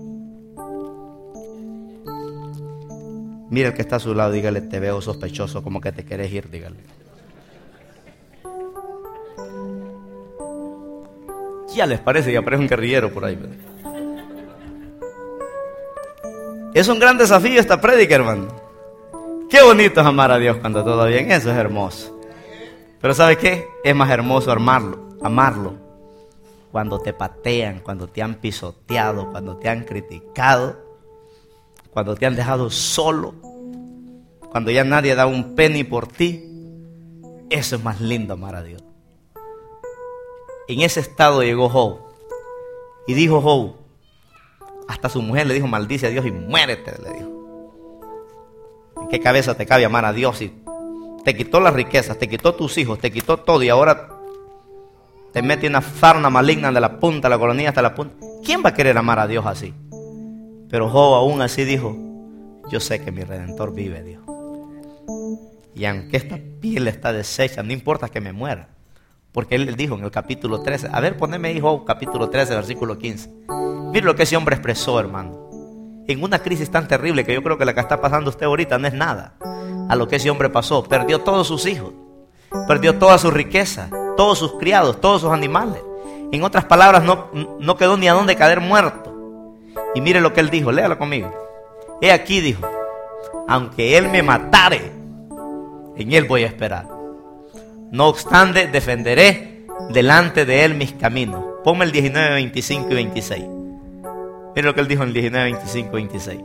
Mira el que está a su lado, dígale: te veo sospechoso, como que te querés ir, dígale. Ya les parece que aparece un guerrillero por ahí, ¿verdad? Es un gran desafío esta prédica, hermano. Qué bonito es amar a Dios cuando todo bien, eso es hermoso. Pero ¿sabe qué? Es más hermoso amarlo, amarlo cuando te patean, cuando te han pisoteado, cuando te han criticado, cuando te han dejado solo, cuando ya nadie da un penny por ti. Eso es más lindo, amar a Dios. En ese estado llegó Job. Y dijo Job, hasta su mujer le dijo: maldice a Dios y muérete, le dijo. ¿En qué cabeza te cabe amar a Dios si te quitó las riquezas, te quitó tus hijos, te quitó todo, y ahora te mete una sarna maligna de la punta, la coronilla hasta la punta? ¿Quién va a querer amar a Dios así? Pero Job aún así dijo: yo sé que mi Redentor vive, Dios. Y aunque esta piel está deshecha, no importa que me muera. Porque él dijo en el capítulo trece. A ver, poneme ahí Job, capítulo trece, versículo quince. Mire lo que ese hombre expresó, hermano. En una crisis tan terrible que yo creo que la que está pasando usted ahorita no es nada a lo que ese hombre pasó. Perdió todos sus hijos, perdió toda su riqueza, todos sus criados, todos sus animales. En otras palabras, no, no quedó ni a dónde caer muerto. Y mire lo que él dijo, léalo conmigo. He aquí, dijo, aunque él me matare, en él voy a esperar. No obstante, defenderé delante de él mis caminos. Ponme el diecinueve, veinticinco y veintiséis. Mire lo que él dijo en el diecinueve, veinticinco y veintiséis.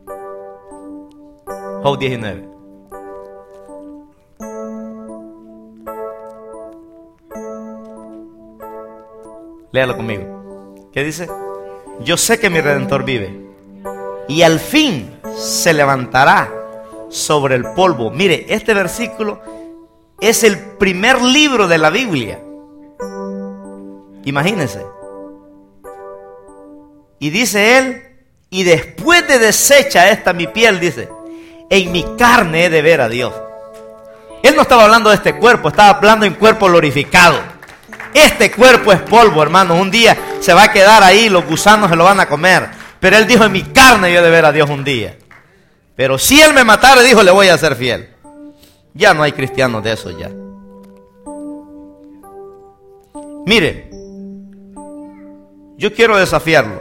Job diecinueve. Léalo conmigo. ¿Qué dice? Yo sé que mi Redentor vive y al fin se levantará sobre el polvo. Mire, este versículo es el primer libro de la Biblia. Imagínense. Y dice él, y después de deshecha esta mi piel, dice, en mi carne he de ver a Dios. Él no estaba hablando de este cuerpo, estaba hablando en cuerpo glorificado. Este cuerpo es polvo, hermano. Un día se va a quedar ahí, los gusanos se lo van a comer. Pero él dijo, en mi carne yo he de ver a Dios un día. Pero si él me matara, dijo, le voy a ser fiel. Ya no hay cristianos de eso ya. Mire, yo quiero desafiarlo.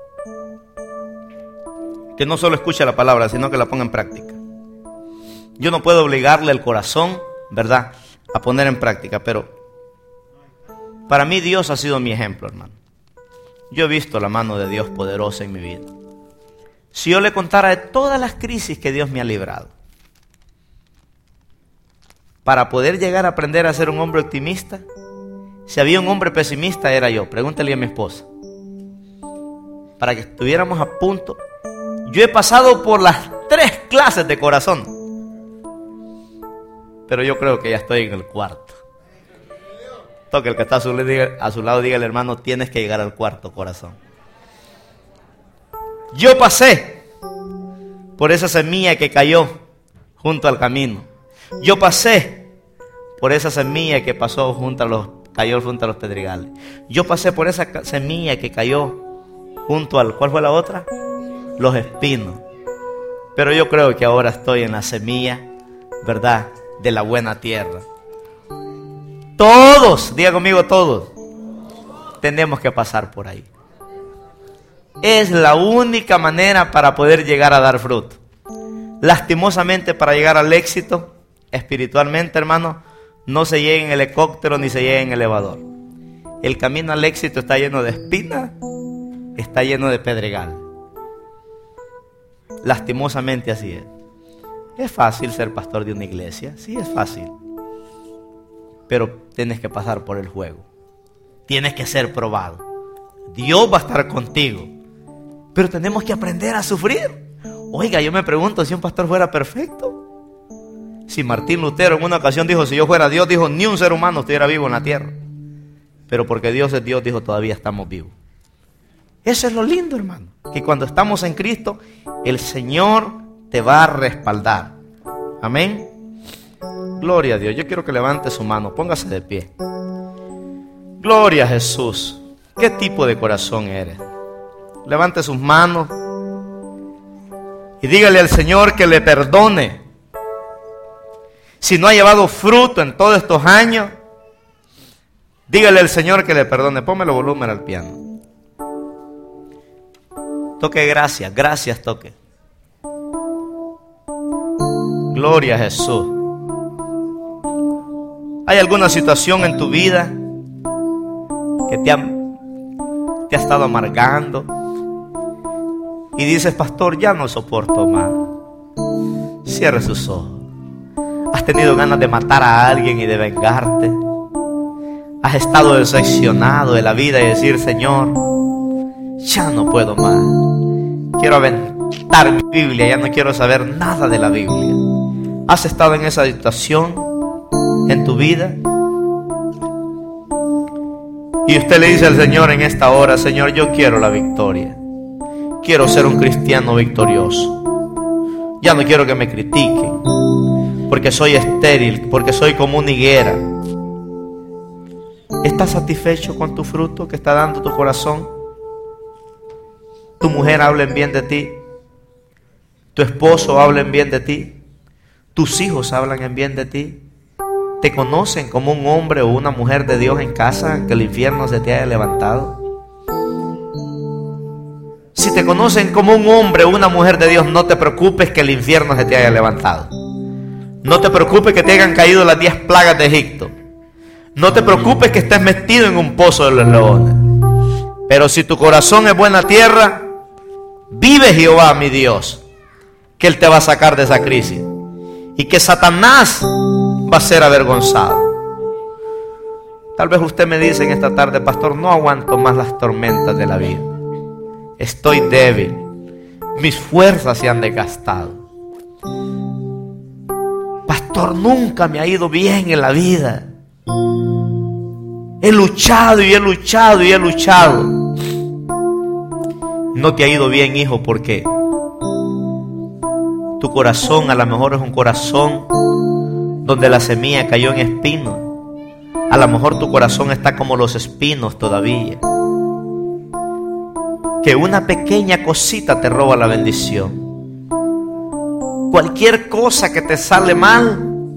Que no solo escuche la palabra, sino que la ponga en práctica. Yo no puedo obligarle el corazón, ¿verdad?, a poner en práctica, pero para mí Dios ha sido mi ejemplo, hermano. Yo he visto la mano de Dios poderosa en mi vida. Si yo le contara de todas las crisis que Dios me ha librado, para poder llegar a aprender a ser un hombre optimista, si había un hombre pesimista era yo. Pregúntale a mi esposa. Para que estuviéramos a punto. Yo he pasado por las tres clases de corazón, pero yo creo que ya estoy en el cuarto. Toque el que está a su, a su lado, dígale, hermano, tienes que llegar al cuarto corazón. Yo pasé por esa semilla que cayó junto al camino. Yo pasé por esa semilla que pasó junto a los, cayó junto a los pedregales. Yo pasé por esa semilla que cayó junto al, ¿cuál fue la otra? Los espinos. Pero yo creo que ahora estoy en la semilla, ¿verdad?, de la buena tierra. Todos, diga conmigo, todos tenemos que pasar por ahí. Es la única manera para poder llegar a dar fruto. Lastimosamente, para llegar al éxito espiritualmente, hermano, no se llega en helicóptero ni se llega en elevador. El camino al éxito está lleno de espinas, está lleno de pedregal. Lastimosamente así es. ¿Es fácil ser pastor de una iglesia? Sí, es fácil. Pero tienes que pasar por el juego. Tienes que ser probado. Dios va a estar contigo. Pero tenemos que aprender a sufrir. Oiga, yo me pregunto si un pastor fuera perfecto. Si Martín Lutero en una ocasión dijo, si yo fuera Dios, dijo, ni un ser humano estuviera vivo en la tierra. Pero porque Dios es Dios, dijo, todavía estamos vivos. Eso es lo lindo, hermano. Que cuando estamos en Cristo, el Señor te va a respaldar. Amén. Gloria a Dios. Yo quiero que levante su mano. Póngase de pie. Gloria a Jesús. ¿Qué tipo de corazón eres? Levante sus manos y dígale al Señor que le perdone. Si no ha llevado fruto en todos estos años, dígale al Señor que le perdone. Póngale volumen al piano. Toque gracias, gracias toque. Gloria a Jesús. ¿Hay alguna situación en tu vida que te ha, te ha estado amargando? Y dices, pastor, ya no soporto más. Cierre sus ojos. ¿Has tenido ganas de matar a alguien y de vengarte? ¿Has estado decepcionado de la vida y decir, Señor, ya no puedo más? Quiero aventar mi Biblia, ya no quiero saber nada de la Biblia. ¿Has estado en esa situación en tu vida? Y usted le dice al Señor en esta hora, Señor, yo quiero la victoria. Quiero ser un cristiano victorioso. Ya no quiero que me critiquen, porque soy estéril, porque soy como una higuera. ¿Estás satisfecho con tu fruto que está dando tu corazón? Tu mujer habla bien de ti, tu esposo habla bien de ti, tus hijos hablan bien de ti. ¿Te conocen como un hombre o una mujer de Dios en casa, que el infierno se te haya levantado? Si te conocen como un hombre o una mujer de Dios, no te preocupes que el infierno se te haya levantado. No te preocupes que te hayan caído las diez plagas de Egipto. No te preocupes que estés metido en un pozo de los leones. Pero si tu corazón es buena tierra, vive Jehová mi Dios, que Él te va a sacar de esa crisis y que Satanás va a ser avergonzado. Tal vez usted me dice en esta tarde: pastor, no aguanto más las tormentas de la vida, estoy débil, mis fuerzas se han desgastado. Pastor, nunca me ha ido bien en la vida, he luchado y he luchado y he luchado. No te ha ido bien, hijo, porque tu corazón a lo mejor es un corazón donde la semilla cayó en espinos. A lo mejor tu corazón está como los espinos todavía, que una pequeña cosita te roba la bendición. Cualquier cosa que te sale mal,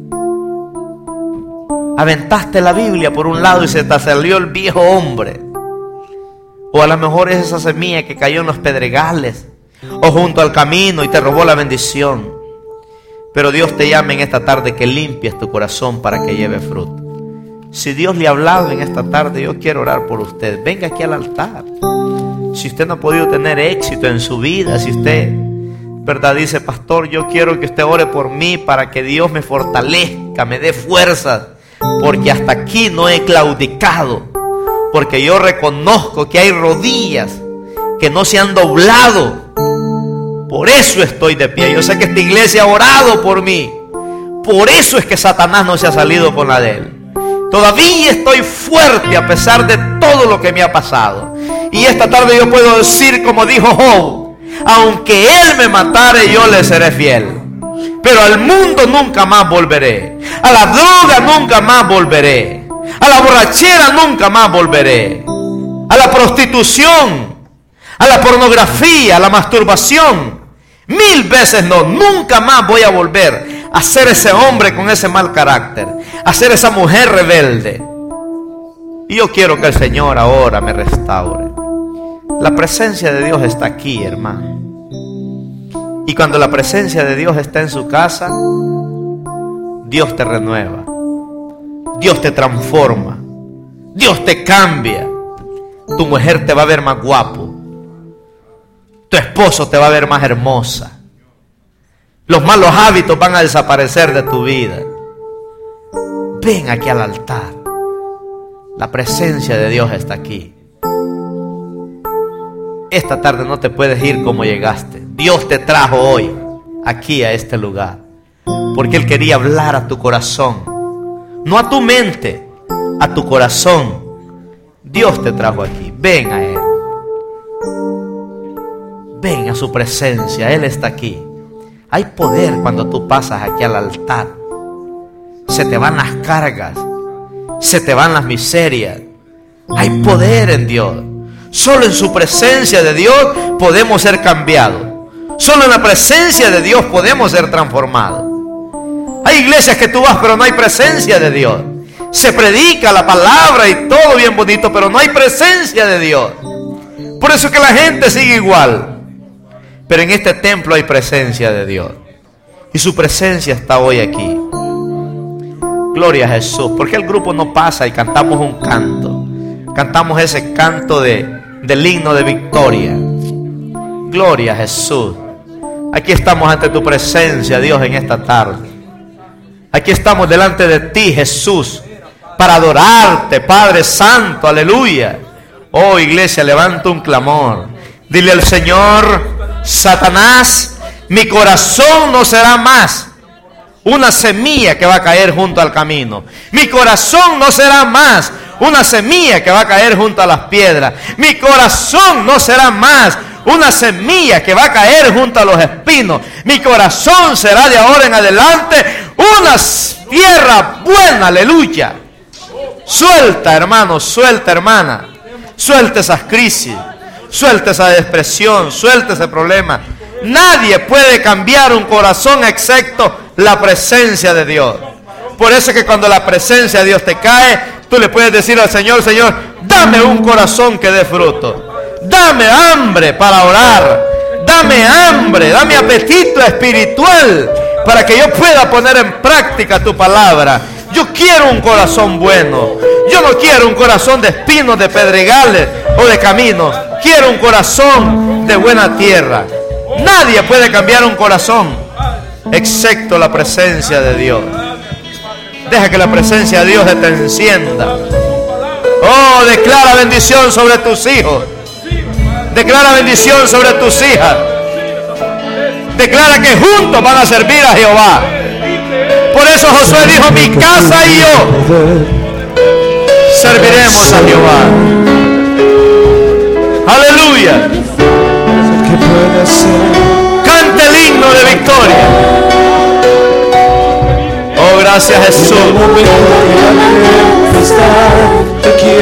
aventaste la Biblia por un lado y se te salió el viejo hombre. O a lo mejor es esa semilla que cayó en los pedregales o junto al camino y te robó la bendición. Pero Dios te llama en esta tarde que limpies tu corazón para que lleve fruto. Si Dios le ha hablado en esta tarde, yo quiero orar por usted. Venga aquí al altar. Si usted no ha podido tener éxito en su vida, si usted, verdad, dice: pastor, yo quiero que usted ore por mí para que Dios me fortalezca, me dé fuerzas, porque hasta aquí no he claudicado, porque yo reconozco que hay rodillas que no se han doblado. Por eso estoy de pie. Yo sé que esta iglesia ha orado por mí. Por eso es que Satanás no se ha salido con la de él. Todavía estoy fuerte a pesar de todo lo que me ha pasado. Y esta tarde yo puedo decir, como dijo Job: aunque él me matare, yo le seré fiel. Pero al mundo nunca más volveré, a la droga nunca más volveré, a la borrachera nunca más volveré, a la prostitución, a la pornografía, a la masturbación, mil veces no. Nunca más voy a volver a ser ese hombre con ese mal carácter, a ser esa mujer rebelde. Y yo quiero que el Señor ahora me restaure. La presencia de Dios está aquí, hermano. Y cuando la presencia de Dios está en su casa, Dios te renueva, Dios te transforma, Dios te cambia. Tu mujer te va a ver más guapo, tu esposo te va a ver más hermosa, los malos hábitos van a desaparecer de tu vida. Ven aquí al altar. La presencia de Dios está aquí. Esta tarde no te puedes ir como llegaste. Dios te trajo hoy aquí a este lugar porque Él quería hablar a tu corazón, no a tu mente, a tu corazón. Dios te trajo aquí. Ven a Él, ven a su presencia. Él está aquí. Hay poder cuando tú pasas aquí al altar. Se te van las cargas, se te van las miserias. Hay poder en Dios. Solo en su presencia de Dios podemos ser cambiados. Solo en la presencia de Dios podemos ser transformados. Hay iglesias que tú vas pero no hay presencia de Dios. Se predica la palabra y todo bien bonito, pero no hay presencia de Dios. Por eso que la gente sigue igual. Pero en este templo hay presencia de Dios. Y su presencia está hoy aquí. Gloria a Jesús. Porque el grupo no pasa y cantamos un canto. Cantamos ese canto de, del himno de victoria. Gloria a Jesús. Aquí estamos ante tu presencia, Dios, en esta tarde. Aquí estamos delante de ti, Jesús, para adorarte, Padre Santo, aleluya. Oh, iglesia, levanta un clamor. Dile al Señor: Satanás, mi corazón no será más una semilla que va a caer junto al camino. Mi corazón no será más una semilla que va a caer junto a las piedras. Mi corazón no será más una semilla que va a caer junto a los espinos. Mi corazón será de ahora en adelante una tierra buena, aleluya. Suelta, hermano, suelta, hermana. Suelta esas crisis, suelta esa depresión, suelta ese problema. Nadie puede cambiar un corazón excepto la presencia de Dios. Por eso es que cuando la presencia de Dios te cae, tú le puedes decir al Señor: Señor, dame un corazón que dé fruto. Dame hambre para orar. Dame hambre, dame apetito espiritual para que yo pueda poner en práctica tu palabra. Yo quiero un corazón bueno. Yo no quiero un corazón de espinos, de pedregales o de caminos. Quiero un corazón de buena tierra. Nadie puede cambiar un corazón excepto la presencia de Dios. Deja que la presencia de Dios te encienda. Oh, declara bendición sobre tus hijos. Declara bendición sobre tus hijas. Declara que juntos van a servir a Jehová. Por eso Josué dijo: mi casa y yo serviremos a Jehová. Aleluya. Cante el himno de victoria. Oh, gracias, Jesús.